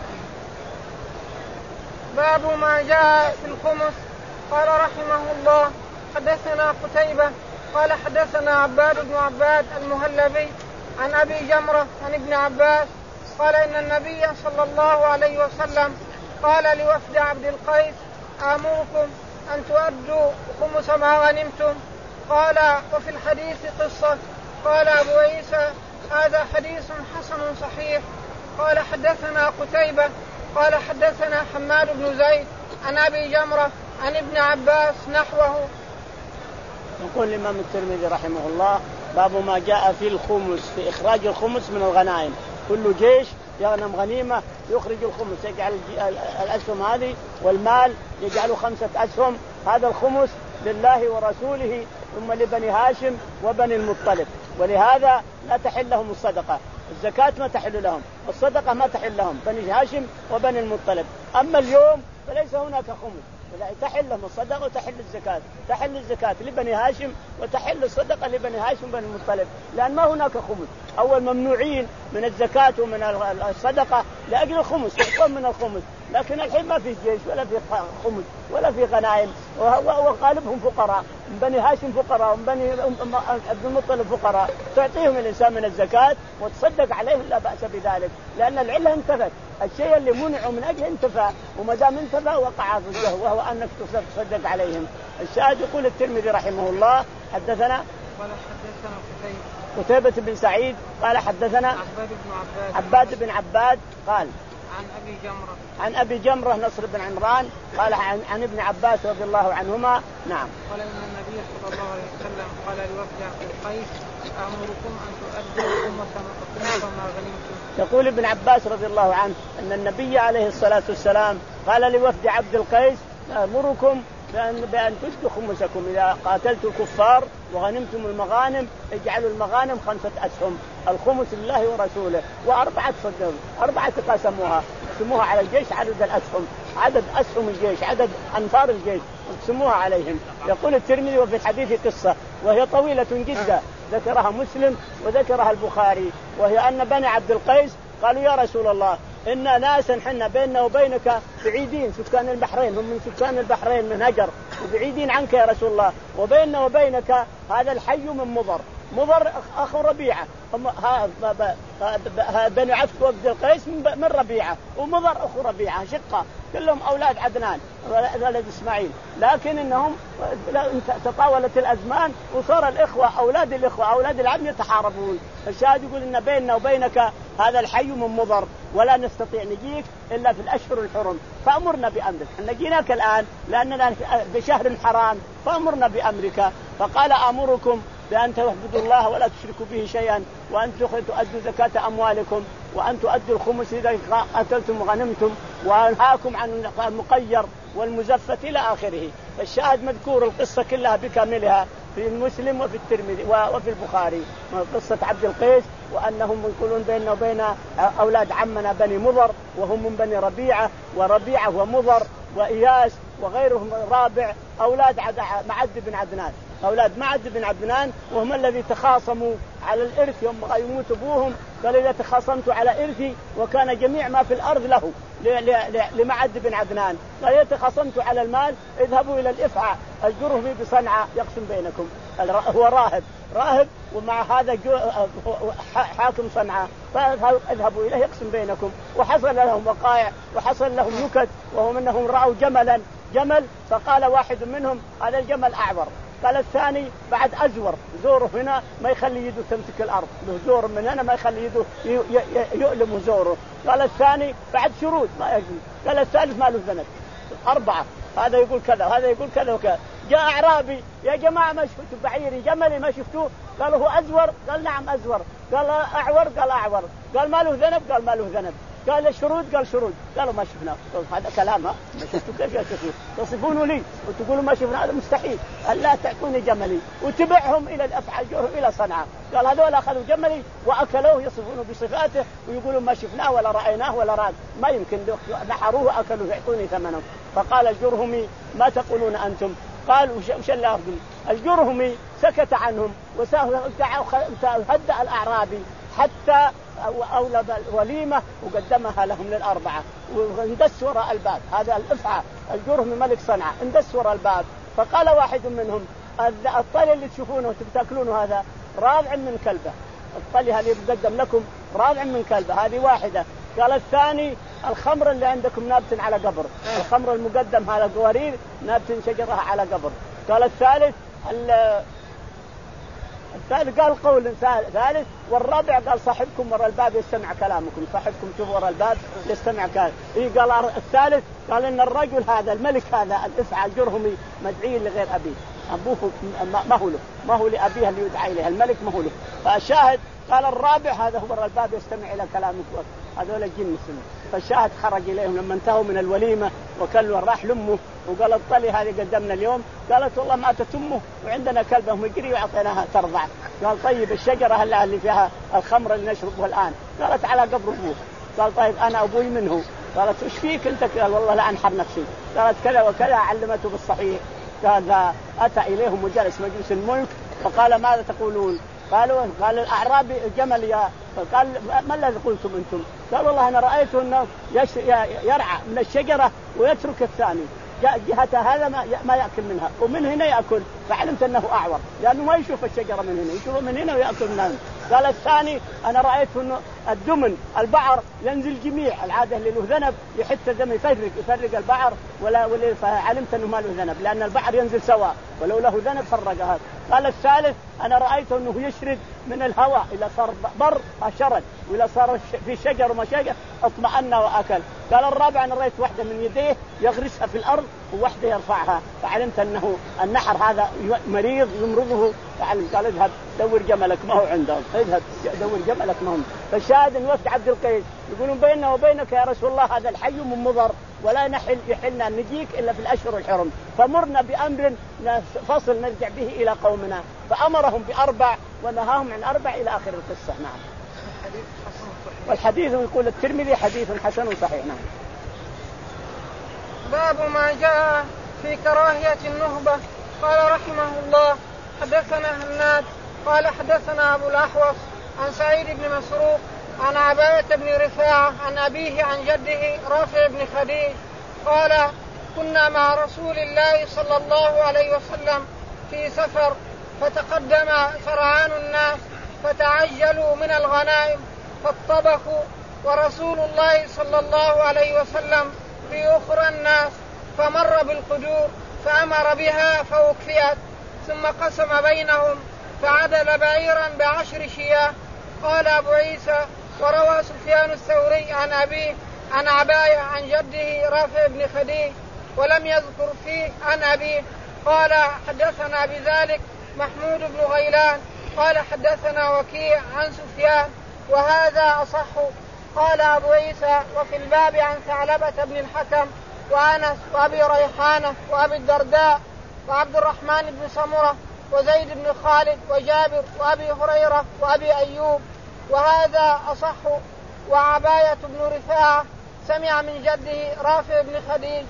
باب ما جاء في الخمس. قال رحمه الله حدثنا قتيبة قال حدثنا عباد بن عباد المهلبي عن أبي جمرة عن ابن عباس قال إن النبي صلى الله عليه وسلم قال لوفد عبد القيس آمركم أن تؤدوا خمس ما غنمتم. قال وفي الحديث قصة. قال أبو عيسى هذا حديث حسن صحيح. قال حدثنا قتيبة قال حدثنا حماد بن زيد عن أبي جمرة عن ابن عباس نحوه. يقول الإمام الترمذي رحمه الله باب ما جاء في الخمس في إخراج الخمس من الغنائم. كل جيش يغنم غنيمة يخرج الخمس يجعل الأسهم هذه والمال يجعل خمسة أسهم هذا الخمس لله ورسوله ثم لبني هاشم وبني المطلب. ولهذا لا تحل لهم الصدقة الزكاة ما تحل لهم الصدقة ما تحل لهم بني هاشم وبني المطلب. أما اليوم فليس هناك خمس تحل لهم الصدقة وتحل الزكاة تحل الزكاة لبني هاشم وتحل الصدقة لبني هاشم وبني المطلب لأن ما هناك خمس. أول ممنوعين من الزكاة ومن الصدقة لأجل الخمس يكون من الخمس لكن الحين ما في جيش ولا في خمس ولا في غنائم، وغالبهم فقراء، من بني هاشم فقراء ومن بني عبد المطلب فقراء، تعطيهم الإنسان من الزكاة وتصدق عليهم لا بأس بذلك، لأن العلة انتفت، الشيء اللي منعوا من أجله انتفى، وما دام انتفى وقع ضده وهو أنك تصدق عليهم. الشاهد يقول الترمذي رحمه الله حدثنا قال حدثنا قتيبة بن سعيد قال حدثنا عباد بن عباد عباد بن عباد قال عن أبي جمرة عن أبي جمرة نصر بن عمران قال عن, عن ابن عباس رضي الله عنهما. نعم. قال إن النبي صلى الله عليه وسلم قال لوفد عبد القيس أمركم أن تؤدوا خمس ما غنمتم. يقول ابن عباس رضي الله عنه أن النبي عليه الصلاة والسلام قال لوفد عبد القيس أمركم بأن, بأن تؤدوا خمسكم إذا قاتلتوا الكفار وغنمتم المغانم اجعلوا المغانم خمسة أسهم، الخمس لله ورسوله، وأربعة صدهم أربعة قسموها قسموها على الجيش عدد الأسهم، عدد أسهم الجيش، عدد أنفار الجيش قسموها عليهم. يقول الترمذي وفي الحديث قصة وهي طويلة جدا ذكرها مسلم وذكرها البخاري، وهي أن بني عبد القيس قالوا يا رسول الله إن ناسا حنا بيننا وبينك بعيدين، سكان البحرين هم من سكان البحرين من هجر وبعيدين عنك يا رسول الله، وبيننا وبينك هذا الحي من مضر، مضر أخو ربيعة، بني عبد وفد القيس من ربيعة، ومضر أخو ربيعة شقة كلهم أولاد عدنان ولد إسماعيل، لكن إنهم تطاولت الأزمان وصار الإخوة أولاد الإخوة أولاد العم يتحاربون. الشاهد يقول إن بيننا وبينك هذا الحي من مضر ولا نستطيع نجيك إلا في الأشهر الحرم، فأمرنا بأمرك، نجيناك الآن لأننا بشهر حرام فأمرنا بأمرك. فقال آمركم بأن تعبدوا الله ولا تشركوا به شيئا، وأن تؤدوا زكاة أموالكم، وأن تؤدوا الخمس إذا قتلتم وغنمتم، وأنهاكم عن المقير والمزفت إلى آخره. الشاهد مذكور القصة كلها بكاملها في المسلم وفي الترمذي وفي البخاري، قصة عبد القيس وأنهم يقولون بيننا وبين أولاد عمنا بني مضر وهم من بني ربيعة، وربيعة ومضر وإياس وغيرهم رابع أولاد معد بن عدنان، أولاد معد بن عدنان، وهم الذي تخاصموا على الإرث يوم يموت أبوهم، قال إذا تخاصمت على إرثي وكان جميع ما في الأرض له لمعد بن عدنان، قال إذا تخاصمت على المال اذهبوا إلى الإفعى الجرهمي بصنعاء يقسم بينكم، هو راهب راهب ومع هذا حاكم صنعاء، فاذهبوا إليه يقسم بينكم. وحصل لهم وقائع وحصل لهم نكت، وهم أنهم رأوا جملا جمل، فقال واحد منهم هذا الجمل أعور، قال الثاني بعد أزور زوره هنا ما يخلي يده تمسك الأرض، له زور من هنا ما يخلي يده يؤلم زوره، قال الثاني بعد شرود ما يجوز، قال الثالث ما له ذنب، أربعة، هذا يقول كذا هذا يقول كذا وكذا. جاء أعرابي يا جماعة ما شفتوا بعيري جملي ما شفتوه؟ قالوا هو أزور، قال نعم أزور، قال أعور، قال أعور، قال ما له ذنب، قال ما له ذنب، قال شرود، قال شرود، قالوا ما شفناه. هذا كلام ها ما شفتوا كيف يشوفوا تصفونه لي وتقولوا ما شفنا؟ هذا مستحيل، ألا تعطوني جملي. وتبعهم إلى الأفعى إلى صنعاء، قال هذول أخذوا جملي وأكلوه يصفونه بصفاته ويقولوا ما شفناه ولا رأيناه ولا راد، ما يمكن نحروه وأكلوه يعطوني ثمنه. فقال الجرهمي ما تقولون أنتم؟ قالوا وش اللي أقول؟ الجرهمي سكت عنهم وهدأ الأعرابي حتى أولى الوليمة وقدمها لهم للأربعة واندس وراء الباب. هذا الأفعى الجرهمي ملك صنعاء اندس وراء الباب. فقال واحد منهم الطلي اللي تشوفونه وتأكلونه هذا رابع من كلبه، الطلي هذا يقدم لكم رابع من كلبه، هذه واحدة. قال الثاني الخمر اللي عندكم نابت على قبر، الخمر المقدم على قوارير نابت شجرها على قبر. قال الثالث الثالث قال قول ثالث، والرابع قال صاحبكم وراء الباب يستمع كلامكم، صاحبكم شوف وراء الباب يستمع كلام. إيه قال الثالث قال إن الرجل هذا الملك هذا الأفعى الجرهمي مدعي لغير أبيه، أبوه ما هو له ما هو لأبيه اللي يدعى إليه، الملك ما هو له. فالشاهد قال الرابع هذا هو وراء الباب يستمع إلى كلامكم، هذول الجن السنة. فالشاهد خرج إليهم لما انتهوا من الوليمة وكلوا راح لأمه وقال الطلي هذه قدمنا اليوم، قالت والله ماتت أمه وعندنا كلبه مجري وعطيناها ترضع. قال طيب الشجرة هلا اللي فيها الخمر اللي نشربه الآن؟ قالت على قبر أبوه. قال طيب أنا أبوي منه. قالت وش فيك أنت؟ قال والله لا أنحر نفسي. قالت كذا وكذا علمته بالصحيح. قال أتى إليهم وجلس مجلس الملك فقال ماذا تقولون؟ قالوا قال الأعرابي جمل يا قال ما الذي قلتم أنتم؟ قال والله أنا رأيته أنه يرعى من الشجرة ويترك الثاني جهة هذا ما يأكل منها ومن هنا يأكل، فعلمت أنه أعور لأنه ما يشوف الشجرة من هنا، يشوف من هنا ويأكل من هنا. قال الثاني أنا رأيت أنه الدمن البعر ينزل جميع، العادة اللي له ذنب يحط دم يفرق يفرق البعر ولا ولا فعلمت أنه ما له ذنب لأن البعر ينزل سواء ولو له ذنب فرقها. قال الثالث أنا رأيت أنه يشرد من الهواء إلى صار بر شرد وإلى صار في شجر وما شجر اطمأن وأكل. قال الرابع أنا رأيت واحدة من يديه يغرسها في الأرض وواحدة يرفعها، فعلمت أنه النحر هذا مريض يمرضه. فعلمت قال اذهب دور جملك ما هو عندهم، اذهب دور جملك ما هم. فالشاهد أن وفد عبد القيس يقولون بيننا وبينك يا رسول الله هذا الحي من مضر ولا نحل يحلنا نجيك إلا في الأشهر الحرم، فمرنا بأمر فصل نرجع به إلى قومنا. فأمرهم بأربع ونهاهم عن أربع إلى آخر القصة. نعم. والحديث يقول الترمذي حديث حسن صحيح. نعم. باب ما جاء في كراهية النهبة. قال رحمه الله حدثنا هناد قال حدثنا أبو الأحوص عن سعيد بن مسروق عن عباية بن رفاعة عن أبيه عن جده رافع بن خديج قال كنا مع رسول الله صلى الله عليه وسلم في سفر فتقدم سرعان الناس فتعجلوا من الغنائم فاطبخوا ورسول الله صلى الله عليه وسلم في أخرى الناس فمر بالقدور فأمر بها فأكفئت ثم قسم بينهم فعدل بعيرا بعشر شياه. قال أبو عيسى وروى سفيان الثوري عن أبيه عن عباية عن جده رافع بن خديج ولم يذكر فيه عن أبيه. قال حدثنا بذلك محمود بن غيلان قال حدثنا وكيع عن سفيان وهذا أصح. قال أبو عيسى وفي الباب عن ثعلبة بن الحكم وأنس وأبي ريحانة وأبي الدرداء وعبد الرحمن بن سمرة وزيد بن خالد وجابر وأبي هريرة وأبي أيوب وهذا أصح. وعباية بن رفاعة سمع من جده رافع بن خديج.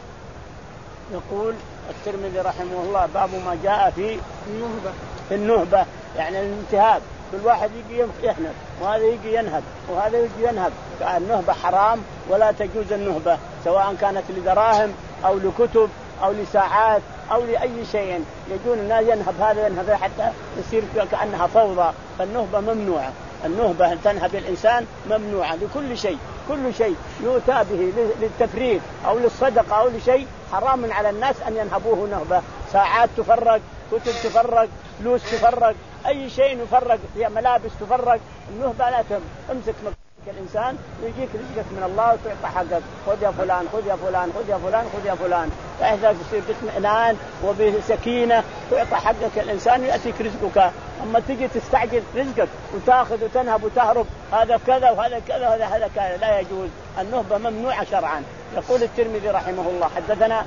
يقول الترمذي رحمه الله باب ما جاء في النهبة في النهبة يعني الانتهاب، كل واحد يجي ينهب وهذا يجي ينهب وهذا يجي ينهب. النهبة حرام ولا تجوز النهبة سواء كانت لدراهم أو لكتب أو لساعات أو لأي شيء. يجون الناس ينهب هذا ينهب حتى يصير كأنها فوضى. فالنهبة ممنوعة، النهبة تنهب الإنسان ممنوعة لكل شيء، كل شيء يؤتى به للتفريغ أو للصدقة أو لشيء حرام على الناس أن ينهبوه نهبة. ساعات تفرق، كتب تفرق، فلوس تفرق، أي شيء يفرق، ملابس تفرق. النهبة لا تمسك الإنسان ويجيك رزقك من الله وتعطى حقك، خذ يا فلان خذ يا فلان خذ يا فلان خذ يا فلان. فإذا تصير باطمئنان وبسكينة تعطى حقك الإنسان ويأتيك رزقك. أما تجي تستعجل رزقك وتأخذ وتنهب وتهرب هذا كذا وهذا كذا وهذا هذا كذا لا يجوز. النهبة ممنوعة شرعا. يقول الترمذي رحمه الله حدثنا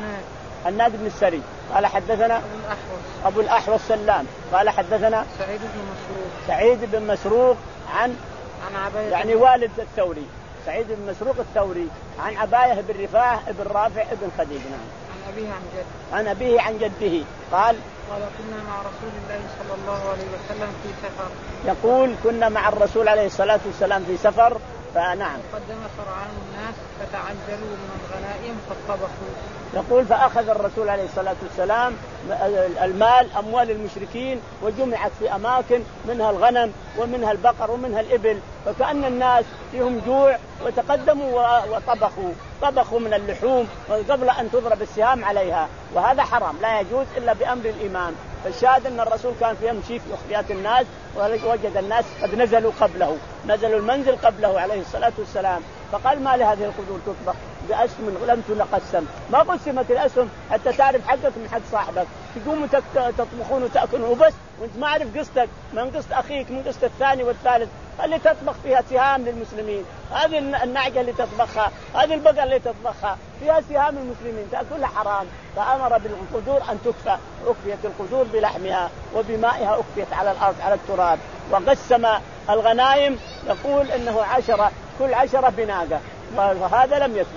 هناد بن السري قال حدثنا أبو الأحوص سلام قال حدثنا سعيد بن مسروق سعيد بن مسروق عن عن عباية يعني والد الثوري سعيد بن مسروق الثوري عن عباية بن رفاعة بن رافع بن خديج. نعم. عن أبيه عن جده عن أبيه عن جده قال قال كنا مع رسول الله صلى الله عليه وسلم في سفر. يقول كنا مع الرسول عليه الصلاة والسلام في سفر. فنعم قدم سرعان الناس فتعجلوا من الغنائم فاطبخوا. يقول فأخذ الرسول عليه الصلاة والسلام المال أموال المشركين وجمعت في أماكن منها الغنم ومنها البقر ومنها الإبل، فكأن الناس فيهم جوع وتقدموا وطبخوا طبخوا من اللحوم قبل أن تضرب السهام عليها، وهذا حرام لا يجوز إلا بأمر الإمام. فالشاهد أن الرسول كان يمشي في أخريات الناس ووجد الناس قد نزلوا قبله نزلوا المنزل قبله عليه الصلاة والسلام. فقال ما لهذه القدور تطبخ بأسهم لم تنقسم، ما قسمت الأسهم حتى تعرف حقك من حق صاحبك، تقوموا تطبخون وتأكلون وبس وانت ما عارف قصتك من قصة أخيك من قصة الثاني والثالث. اللي تطبخ فيها سهام للمسلمين، هذه النعجة اللي تطبخها، هذه البقر اللي تطبخها فيها سهام المسلمين تأكلها حرام. فأمر بالقدور أن تكفى، أكفيت القدور بلحمها وبمائها أكفيت على الأرض على التراب. وقسم الغنائم يقول إنه عشرة كل عشرة بناقة، وهذا لم يثبت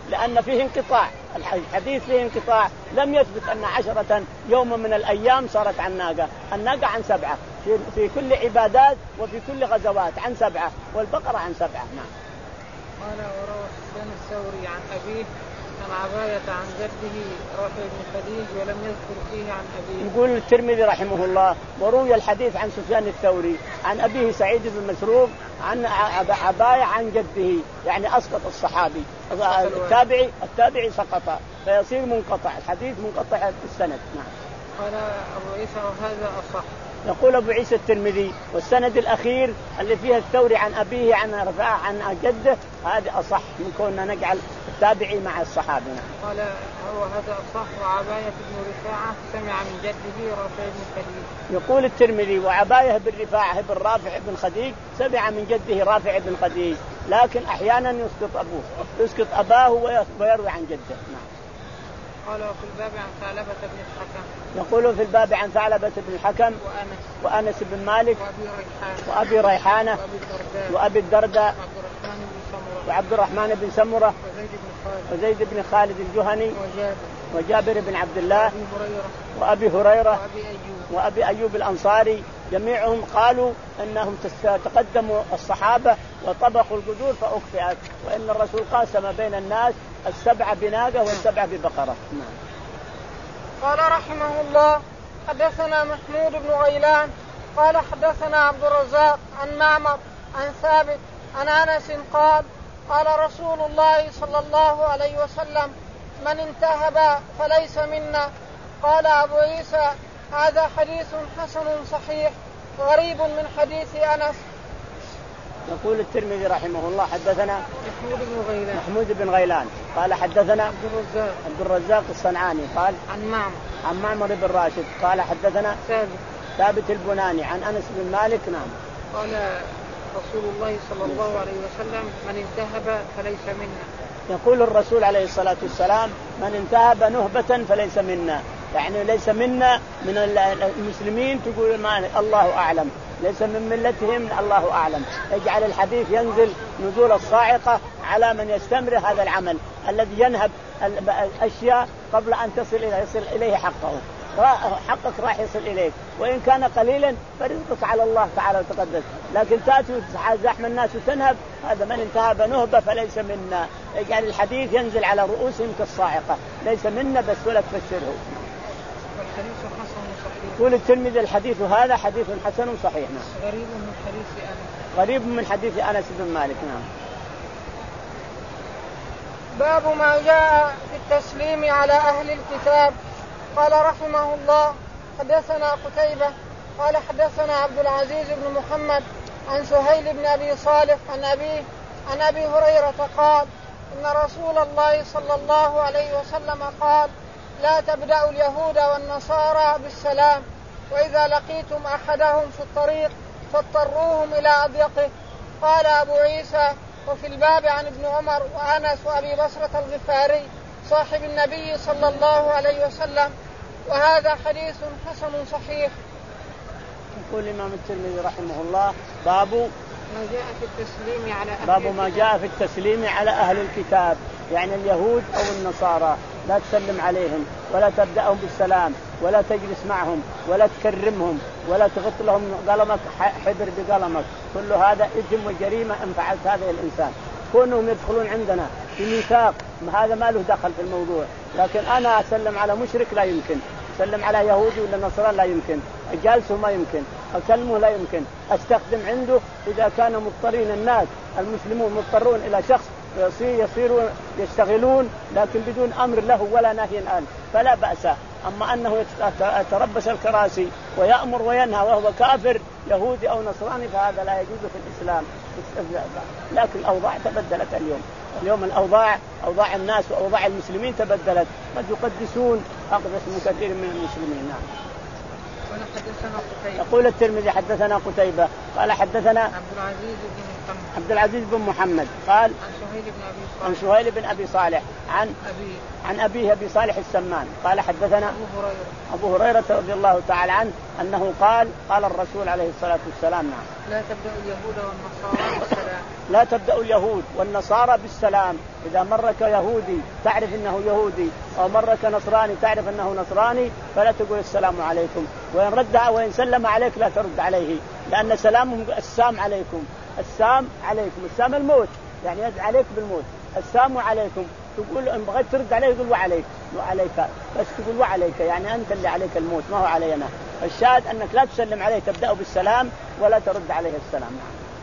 لأن فيه انقطاع، الحديث فيه انقطاع، لم يثبت أن عشرة يوم من الأيام صارت عن ناقة، الناقة عن سبعة في كل عبادات وفي كل غزوات عن سبعة، والبقرة عن سبعة. نعم. قال وروى سفيان الثوري عن أبيه عن عباية عن جده رافع بن خديج ولم يذكر فيه عن أبيه. يقول الترمذي رحمه الله وروي الحديث عن سفيان الثوري عن أبيه سعيد بن مسروق عن عباية عن جده، يعني أسقط الصحابي، التابعي التابعي سقط فيصير منقطع، الحديث منقطع السند. نعم. قال أبو عيسى وهذا أصح. يقول أبو عيسى الترمذي والسند الأخير اللي فيها الثوري عن أبيه عن رفاعة عن جده هذا أصح من كوننا نجعل التابعي مع الصحابة. قال هو هذا أصح. وعباية بن رفاعة سمع من جده رافع بن خديج. يقول الترمذي وعباية بن رفاعة بن رافع بن خديج سمع من جده رافع بن خديج، لكن أحيانا يسقط أبوه يسقط أباه ويروي عن جده. نعم. قال في الباب عن ثعلبة بن الحكم. يقول في الباب عن ثعلبة بن الحكم وأنس وأنس بن مالك وأبي ريحانة وأبي ريحانة وأبي الدرداء وعبد الرحمن بن سمرة وعبد الرحمن بن سمرة وزيد بن خالد وزيد بن خالد الجهني وجابر وجابر بن عبد الله وأبي هريرة وأبي هريرة وأبي أيوب وأبي أيوب الأنصاري، جميعهم قالوا أنهم تقدموا الصحابة وطبخوا القدور فأكفئت، وإن الرسول قاسم بين الناس السبعة بناقة والسبعة ببقرة. قال رحمه الله حدثنا محمود بن غيلان قال حدثنا عبد الرزاق عن معمر عن ثابت عن أنس قال قال رسول الله صلى الله عليه وسلم من انتهب فليس منا. قال أبو عيسى هذا حديث حسن صحيح غريب من حديث أنس. يقول الترمذي رحمه الله حدثنا محمود بن غيلان محمود بن غيلان قال حدثنا عبد الرزاق عبد الرزاق الصنعاني قال عن معمر عن معمر بن راشد قال حدثنا ثابت ثابت البناني عن أنس بن مالك. نعم. قال رسول الله صلى الله عليه وسلم من انتهب فليس منا. يقول الرسول عليه الصلاة والسلام من انتهب نهبة فليس منا، يعني ليس منا من المسلمين، تقول ما الله أعلم، ليس من ملتهم الله أعلم. يجعل الحديث ينزل نزول الصاعقة على من يستمر هذا العمل الذي ينهب الأشياء قبل أن تصل إليه يصل إليه حقه، حقك راح يصل إليك وإن كان قليلا فرزقك على الله تعالى وتقدس، لكن تأتي زحم الناس وتنهب، هذا من انتهب نهبة فليس منا. يجعل الحديث ينزل على رؤوسهم كالصاعقة، ليس منا بس ولا تفسره. والحديث حسن صحيح. يقول الترمذي الحديث هذا حديث حسن صحيح. غريب من حديث أنس. غريب من حديث أنس بن مالك. نعم. باب ما جاء في التسليم على أهل الكتاب. قال رحمه الله حدثنا قتيبة قال حدثنا عبد العزيز بن محمد عن سهيل بن أبي صالح عن أبيه عن أبي هريرة قال إن رسول الله صلى الله عليه وسلم قال لا تبدأوا اليهود والنصارى بالسلام، وإذا لقيتم أحدهم في الطريق فاضطروهم إلى أضيقه. قال أبو عيسى وفي الباب عن ابن عمر وأنس وأبي بصرة الغفاري صاحب النبي صلى الله عليه وسلم، وهذا حديث حسن صحيح. يقول الإمام الترمذي رحمه الله باب ما جاء في التسليم على أهل باب ما جاء في التسليم على أهل الكتاب، يعني اليهود أو النصارى لا تسلم عليهم ولا تبدأهم بالسلام ولا تجلس معهم ولا تكرمهم ولا تغط لهم قلمك حبر بقلمك، كل هذا إثم وجريمة إن فعلت هذا الإنسان. كونهم يدخلون عندنا بميثاق هذا ما له دخل في الموضوع، لكن أنا أسلم على مشرك لا يمكن، أسلم على يهودي ولا نصراني لا يمكن، أجالسه ما يمكن، أكلمه لا يمكن، أستخدم عنده إذا كانوا مضطرين، الناس المسلمون مضطرون إلى شخص يصيرون يشتغلون لكن بدون أمر له ولا نهي عنه فلا بأس. أما أنه يتربص الكراسي ويأمر وينهى وهو كافر يهودي أو نصراني فهذا لا يجوز في الإسلام. لكن الأوضاع تبدلت اليوم، اليوم الأوضاع أوضاع الناس وأوضاع المسلمين تبدلت، قد يقدسون أقدس من كثير من المسلمين. نعم. يقول الترمذي يقول الترمذي حدثنا قتيبة قال حدثنا عبد العزيز بن محمد عبد العزيز بن محمد قال عن سهيل بن أبي صالح عن سهيل بن أبي صالح عن أبي عن أبيه أبي صالح السمان قال حدثنا أبو هريرة أبو هريرة رضي الله تعالى عنه أنه قال قال الرسول عليه الصلاة والسلام نعم لا تبدأ اليهود والنصارى بالسلام لا تبدأ اليهود والنصارى بالسلام. إذا مرك يهودي تعرف أنه يهودي أو مرك نصراني تعرف أنه نصراني فلا تقول السلام عليكم، وإن رد وإن سلم عليك لا ترد عليه، لأن سلامهم السام عليكم. السام عليكم، السام الموت يعني يدعى عليك بالموت. السلام عليكم تقول إن بغيت ترد عليه يقول وعليك وعليك، بس تقول وعليك يعني أنت اللي عليك الموت ما هو علينا. الشاهد أنك لا تسلم عليه، تبدأ بالسلام ولا ترد عليه السلام.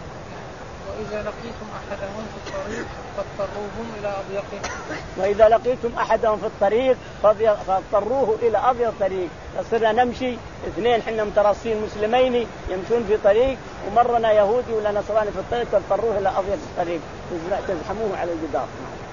وإذا لقيتم أحدهم في الطريق فاضطروهم إلى أضيقه وإذا لقيتم أحدهم في الطريق فاضطروه إلى أضيق طريق. صرنا نمشي اثنين حنا متراصين مسلمين يمشون في طريق ومرنا يهودي ولا نصراني في الطريق فاضطروه إلى أضيق الطريق تزحموه على الجدار.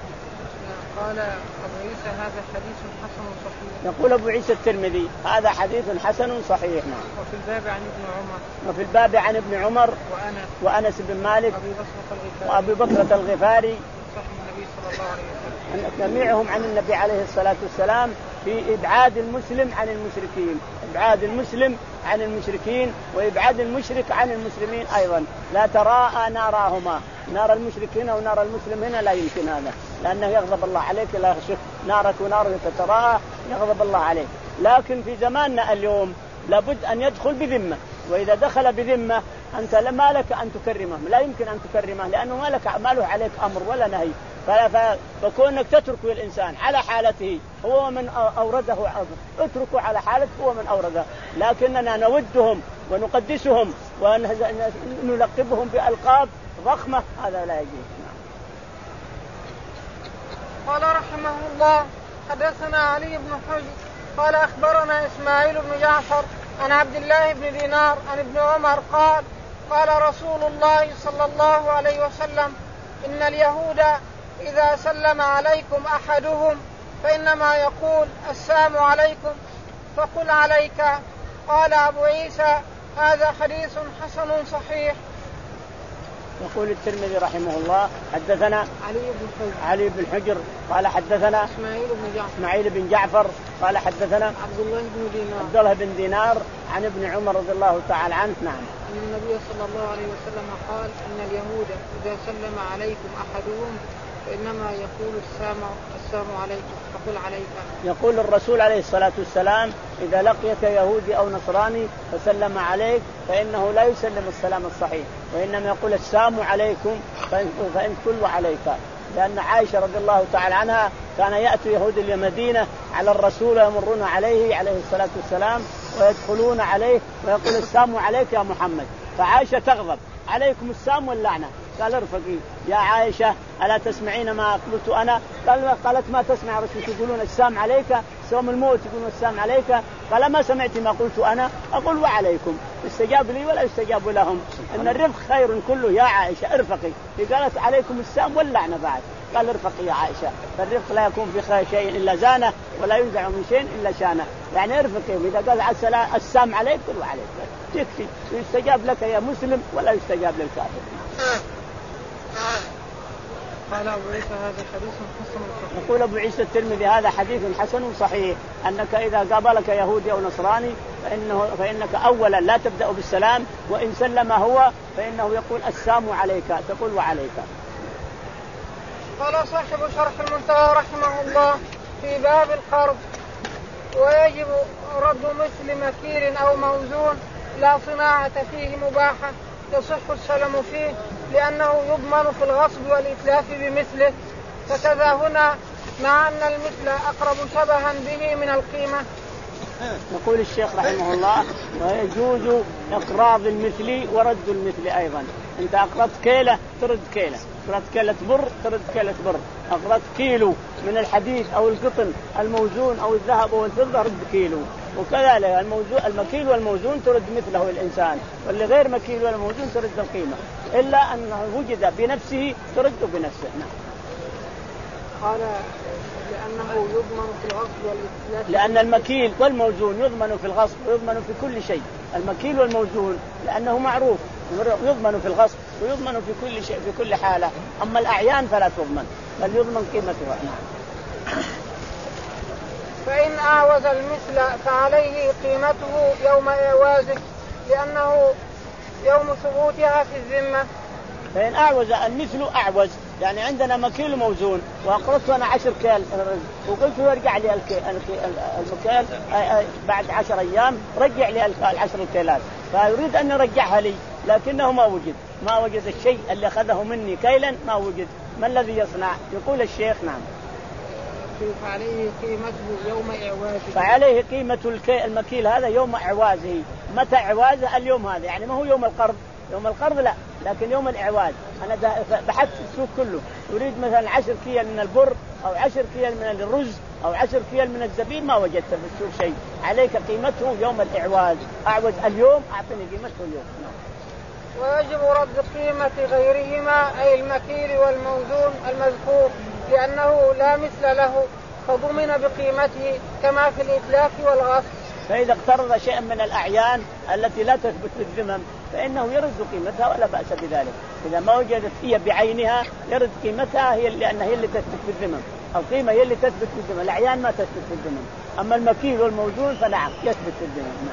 قال أبو عيسى هذا حديث حسن صحيح. يقول أبو عيسى الترمذي هذا حديث حسن صحيح. وفي الباب عن ابن عمر وفي الباب عن ابن عمر وأنس وأنس بن مالك وأبي بكرة الغفاري صحيح النبي صلى الله عليه وسلم جميعهم عن النبي عليه الصلاة والسلام في إبعاد المسلم عن المشركين، إبعاد المسلم عن المشركين وإبعاد المشرك عن المسلمين أيضا. لا تراءى ناراهما، نار المشركين ونار المسلم هنا لا يمكن هذا، لأنه يغضب الله عليك. لا يخشك نارك ونارك تتراءى يغضب الله عليك. لكن في زماننا اليوم لابد أن يدخل بذمة، وإذا دخل بذمة أنت ما لك أن تكرمه، لا يمكن أن تكرمه لأنه ما لك ما له عليك أمر ولا نهي. فكونك تترك الإنسان على حالته هو من أورده، اتركه على حالته هو من أورده. لكننا نودهم ونقدسهم ونلقبهم بألقاب ضخمة هذا لا يجوز. قال رحمه الله حدثنا علي بن حجر قال أخبرنا إسماعيل بن جعفر عن عبد الله بن دينار عن ابن عمر قال قال رسول الله صلى الله عليه وسلم إن اليهود إذا سلم عليكم أحدهم فإنما يقول السلام عليكم فقل عليك. قال أبو عيسى هذا حديث حسن صحيح. يقول الترمذي رحمه الله حدثنا علي بن حجر علي بن حجر قال حدثنا إسماعيل بن جعفر إسماعيل بن جعفر قال حدثنا عبد الله بن دينار عبد الله بن دينار عن ابن عمر رضي الله تعالى عنه. نعم. أن النبي صلى الله عليه وسلم قال إن اليهود إذا سلم عليكم أحدهم فإنما يقول السلام السلام عليكم فقل عليك. يقول الرسول عليه الصلاة والسلام إذا لقيك يهودي أو نصراني فسلم عليك فإنه لا يسلم السلام الصحيح، وإنما يقول السلام عليكم فإن كل عليك. لأن عائشة رضي الله تعالى عنها كان يأتي يهود المدينة على الرسول ويمرون عليه عليه الصلاة والسلام ويدخلون عليه ويقول السلام عليك يا محمد، فعائشة تغضب عليكم السلام واللعنة. قال ارفقي يا عائشة ألا تسمعين ما قلت أنا؟ قالت ما تسمع رسولك يقولون السلام عليك، سوم الموت يقولون السلام عليك. قال ما سمعت ما قلت أنا؟ أقول وعليكم، استجاب لي ولا استجاب لهم. إن الرفق خير كله يا عائشة ارفقي. قالت عليكم السلام واللعنة بعد. قال ارفقي يا عائشة، فالرفق لا يكون في خير شيء إلا زانه ولا ينزع من شيء إلا شانه. يعني ارفقي، إذا قال السلام عليك قل وعليك تكفي، يستجاب لك يا مسلم ولا يستجاب للكافر. قال أبو عيسى هذا حديث حسن صحيح. يقول أبو عيسى الترمذي هذا حديث حسن صحيح، أنك إذا قابلك يهودي أو نصراني فإنه فإنك أولا لا تبدأ بالسلام، وإن سلم هو فإنه يقول السلام عليك تقول وعليك. قال صاحب شرح المنتهى رحمه الله في باب القرض ويجب رد مثل مكير أو موزون لا صناعة فيه مباحة يصح السلم فيه لأنه يضمن في الغصب والإتلاف بمثله، فكذا هنا مع أن المثل أقرب شبها به من القيمة. يقول الشيخ رحمه الله ويجوز إقراض المثل ورد المثل أيضا. أنت أقرضت كيلة ترد كيلة، أقرضت كيلة بر ترد كيلة بر، أقرضت كيلو من الحديد أو القطن الموزون أو الذهب أو الفضة رد كيلو، وكذلك الموزون المكيل والموزون ترد مثله الإنسان، واللي غير مكيل ولا موزون ترد القيمة، إلا أنه وجد بنفسه ترد بنفسه. نعم. قال لأنه يضمن في الغصب والإتلاف. لأن المكيل والموزون يضمن في الغصب ويضمن في كل شيء، المكيل والموزون لأنه معروف يضمن في الغصب ويضمن في كل شيء في كل حالة. أما الأعيان فلا تضمن بل يضمن قيمتها. فإن أعوز المثل فعليه قيمته يوم إعوازه لأنه يوم ثبوتها في الذمة. فإن أعوز المثل أعوز يعني عندنا مكيل موزون وأقرضت أنا عشر كيل وقلت له ارجع لي المكيل بعد عشر أيام رجع لي العشر الكيلات فيريد أن يرجعها لي لكنه ما وجد ما وجد الشيء اللي أخذه مني كيلا ما وجد. ما الذي يصنع؟ يقول الشيخ نعم فعليه قيمته يوم إعوازه. فعليه قيمة المكيل هذا يوم إعوازه. متى إعوازه؟ اليوم هذا يعني ما هو يوم القرض. يوم القرض لا لكن يوم الإعواز. أنا بحثت السوق كله أريد مثلا عشر كيل من البر أو عشر كيل من الرز أو عشر كيل من الزبيب ما وجدت في السوق شيء. عليك قيمته يوم الإعواز. أعوز اليوم أعطني قيمته اليوم. ويجب رد قيمة غيرهما أي المكيل والموزون المذكور لأنه لا مثل له فضمن بقيمته كما في الإتلاف والغصب. فإذا اقترض شيئا من الأعيان التي لا تثبت بالذمم فإنه يرد قيمتها ولا بأس بذلك. إذا ما وجدت هي بعينها يرد قيمتها هي لأنها هي اللي تثبت بالذمم. القيمة هي اللي تثبت بالذمم. الأعيان ما تثبت بالذمم. أما المكيل والموزون فنعم يثبت بالذمم.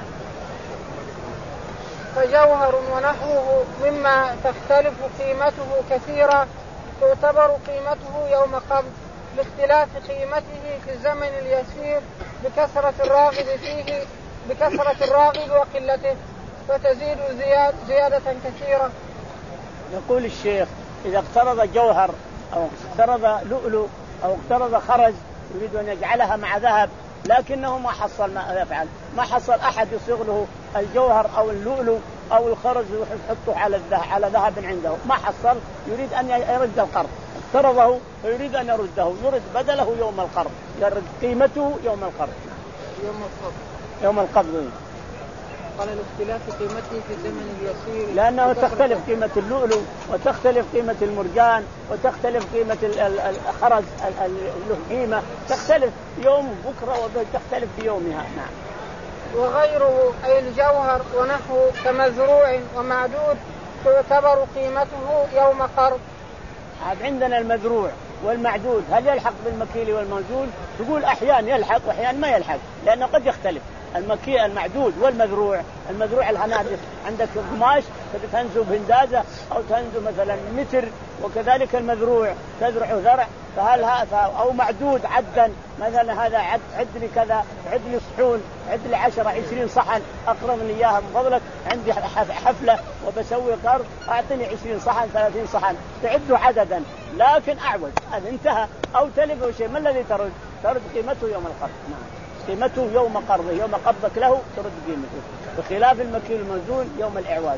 فجوهر ونحوه مما تختلف قيمته كثيرا تعتبر قيمته يوم قبض لاختلاف قيمته في الزمن اليسير بكثرة الراغب فيه بكثرة الراغب وقلته فتزيد زياد زيادة كثيرة. يقول الشيخ إذا اقترض جوهر أو اقترض لؤلؤ أو اقترض خرز يريد أن يجعلها مع ذهب لكنه ما حصل ما يفعل ما حصل أحد يصيغ له الجوهر أو اللؤلؤ أو الخرز ويحطه على الذهب على ذهب عنده ما حصل يريد أن يرد القرض اقترضه ويريد أن يرده يرد بدله يوم القرض يرد قيمته يوم القرض يوم القبض يوم القبض. قال الاختلاف قيمته في الزمن اليسير لأنه تختلف قيمة اللؤلؤ وتختلف قيمة المرجان وتختلف قيمة الخرز له قيمة تختلف يوم بكرة وتختلف بيومها. نعم. وغيره أي الجوهر ونحو كمزروع ومعدود تعتبر قيمته يوم قرض. عندنا المزروع والمعدود هل يلحق بالمكيل والموزون؟ تقول أحيان يلحق وأحيان ما يلحق لأنه قد يختلف. المكيل المعدود والمزروع المزروع الهنادق عندك قماش تنزو بهندازة أو تنزو مثلا متر وكذلك المزروع تزرع زرع فهل هذا أو معدود عدا مثلا هذا عد عد لي كذا عد لي صحون عد لي عشرة عشرين صحن أقرضني إياها من فضلك عندي حفلة وبسوي قرض أعطني عشرين صحن ثلاثين صحن تعد عددا لكن أعوز هذا انتهى أو تلقوا شيء ما الذي ترد؟ ترد قيمته يوم القرض. نعم. قيمته يوم قرضه يوم قبضك له ترد قيمته بخلاف المكيل الموزون يوم الإعواز.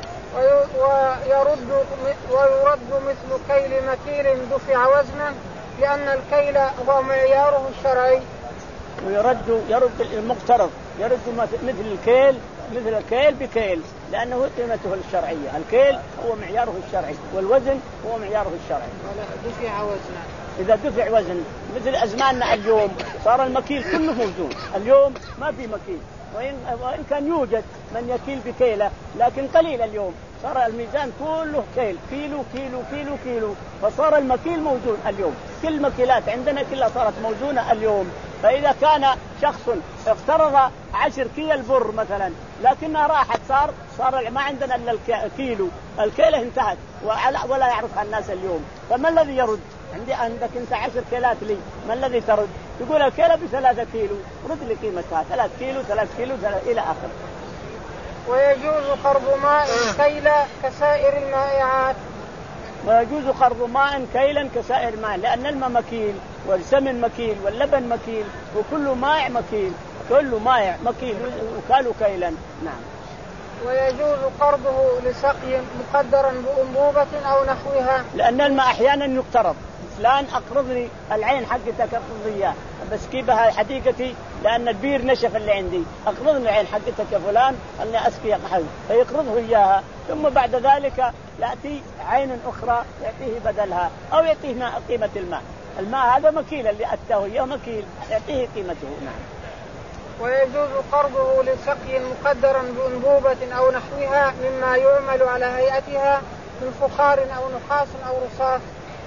ويرد ويرد مثل كيل مكيل دفع وزنا لأن الكيل هو معياره الشرعي. ويرد يرد المقترض يرد مثل الكيل مثل الكيل بكيل لأنه قيمته الشرعية. الكيل هو معياره الشرعي والوزن هو معياره الشرعي. دفع وزنا إذا دفع وزن مثل أزماننا اليوم صار المكيل كله موزون. اليوم ما في مكيل وإن, وإن كان يوجد من يكيل بكيلة لكن قليل. اليوم صار الميزان كله كيل كيلو كيلو كيلو كيلو فصار المكيل موزون اليوم. كل المكيلات عندنا كلها صارت موزونة اليوم. فإذا كان شخص اقترض عشر كيل بر مثلا لكنها راحت صار صار ما عندنا إلا الكيلو الكيلة انتهت ولا يعرفها الناس اليوم. فما الذي يرد؟ عندي عندك انت عشر كيلات لي ما الذي ترد؟ تقول الكيلة بثلاثة كيلو رد لي قيمتها ثلاث كيلو ثلاث كيلو ثلاث إلى آخر. ويجوز قرض ماء كيلا كسائر المائعات. ويجوز قرض ماء كيلا كسائر الماء لأن الماء مكيل والسمن مكيل واللبن مكيل وكل مائع مكيل كل مائع مكيل وكالوا كيلا. نعم. ويجوز قرضه لسقي مقدرا بأنبوبة أو نحوها لأن الماء أحيانا يقترض. فلان أقرضني العين حقتك أقرض إياه بسكيبها حديقتي لأن البير نشف اللي عندي أقرضني العين حقتك يا فلان أني أسقي قحل فيقرضه إياها ثم بعد ذلك يأتي عين أخرى يعطيه بدلها أو يعطيه قيمة الماء. الماء هذا مكيل اللي أتاه إياه مكيل يعطيه قيمته. نعم. ويجوز قرضه لسقي مقدرا بأنبوبة أو نحوها مما يعمل على هيئتها من فخار أو نحاس أو رصاص.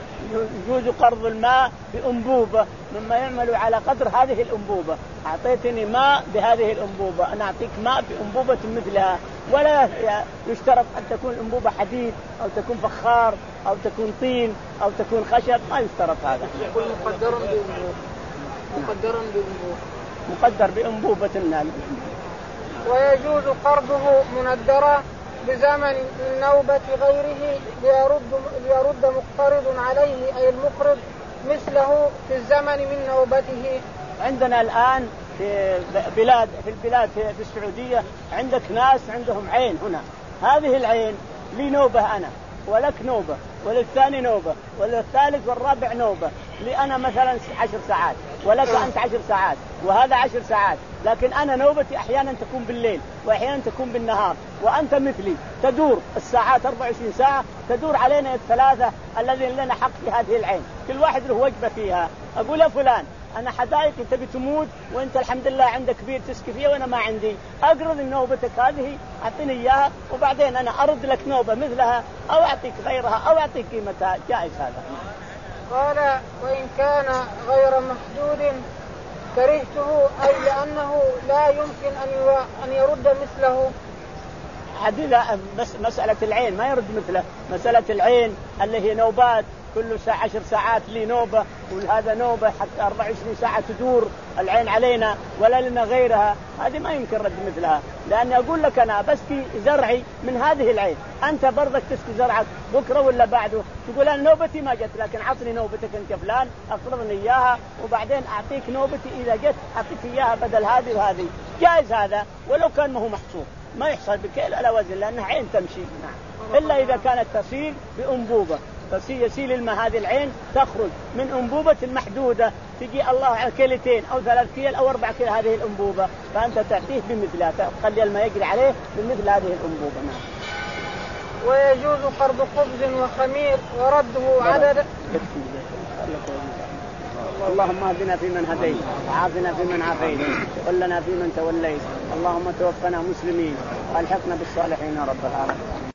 يجوز قرض الماء بأنبوبة مما يعمل على قدر هذه الأنبوبة. أعطيتني ماء بهذه الأنبوبة، أنا أعطيك ماء بأنبوبة مثلها، ولا يشترط أن تكون الأنبوبة حديد أو تكون فخار أو تكون طين أو تكون خشب، ما يشترط هذا. يقول مقدرا بأنبوبة. مقدرا بأنبوبة. مقدر بأنبوبة النال. ويجوز قرضه مندرا بزمن من نوبة غيره ليرد, ليرد مقترض عليه أي المقرض مثله في الزمن من نوبته. عندنا الآن في بلاد في البلاد في السعودية عندك ناس عندهم عين هنا، هذه العين لي نوبة أنا ولك نوبة وللثاني نوبة وللثالث والرابع نوبة، لي أنا مثلا عشر ساعات ولك أنت عشر ساعات وهذا عشر ساعات، لكن أنا نوبتي أحيانا تكون بالليل وأحيانا تكون بالنهار، وأنت مثلي تدور الساعات أربع وعشرين ساعة تدور علينا الثلاثة الذين لنا حق في هذه العين، كل واحد له وجبة فيها. أقول يا فلان أنا حدائقي تبي تموت وأنت الحمد لله عندك بير تسكي فيها وأنا ما عندي، أقرض نوبتك هذه أعطيني إياها وبعدين أنا أرد لك نوبة مثلها أو أعطيك غيرها أو أعطيك قيمتها، جائز هذا. قال وإن كان غير محدود كرهته أي لأنه لا يمكن أن يرد مثله. حديثة بس مسألة العين ما يرد مثله، مسألة العين اللي هي نوبات كل ساعة عشر ساعات لي نوبة وهذا نوبة حتى أربع وعشرين ساعة تدور العين علينا ولا لنا غيرها، هذه ما يمكن رد مثلها، لأني أقول لك أنا بسقي زرعي من هذه العين، أنت برضك تسقي زرعك بكرة ولا بعده، تقول أنا نوبتي ما جت لكن عطني نوبتك أنت فلان أقرضني إياها وبعدين أعطيك نوبتي إذا جت أعطيك إياها بدل هذه وهذه، جائز هذا ولو كان ما هو محصور، ما يحصل بكيل ولا وزن لأنها عين تمشي، إلا إذا كانت تسيل بأنبوبة، يسيل الماء هذه العين تخرج من أنبوبة المحدودة، تجي الله على كيلتين أو ثلاث كيل أو أربع كيل هذه الأنبوبة، فأنت تعطيه بمثلها، تخلي الماء يجري عليه بمثل هذه الأنبوبة. ويجوز قرض خبز وخمير ورده عدد. اللهم اهدنا فيمن هديت وعافنا فيمن عافيت وتولنا فيمن توليت، اللهم توفنا مسلمين والحقنا بالصالحين يا رب العالمين.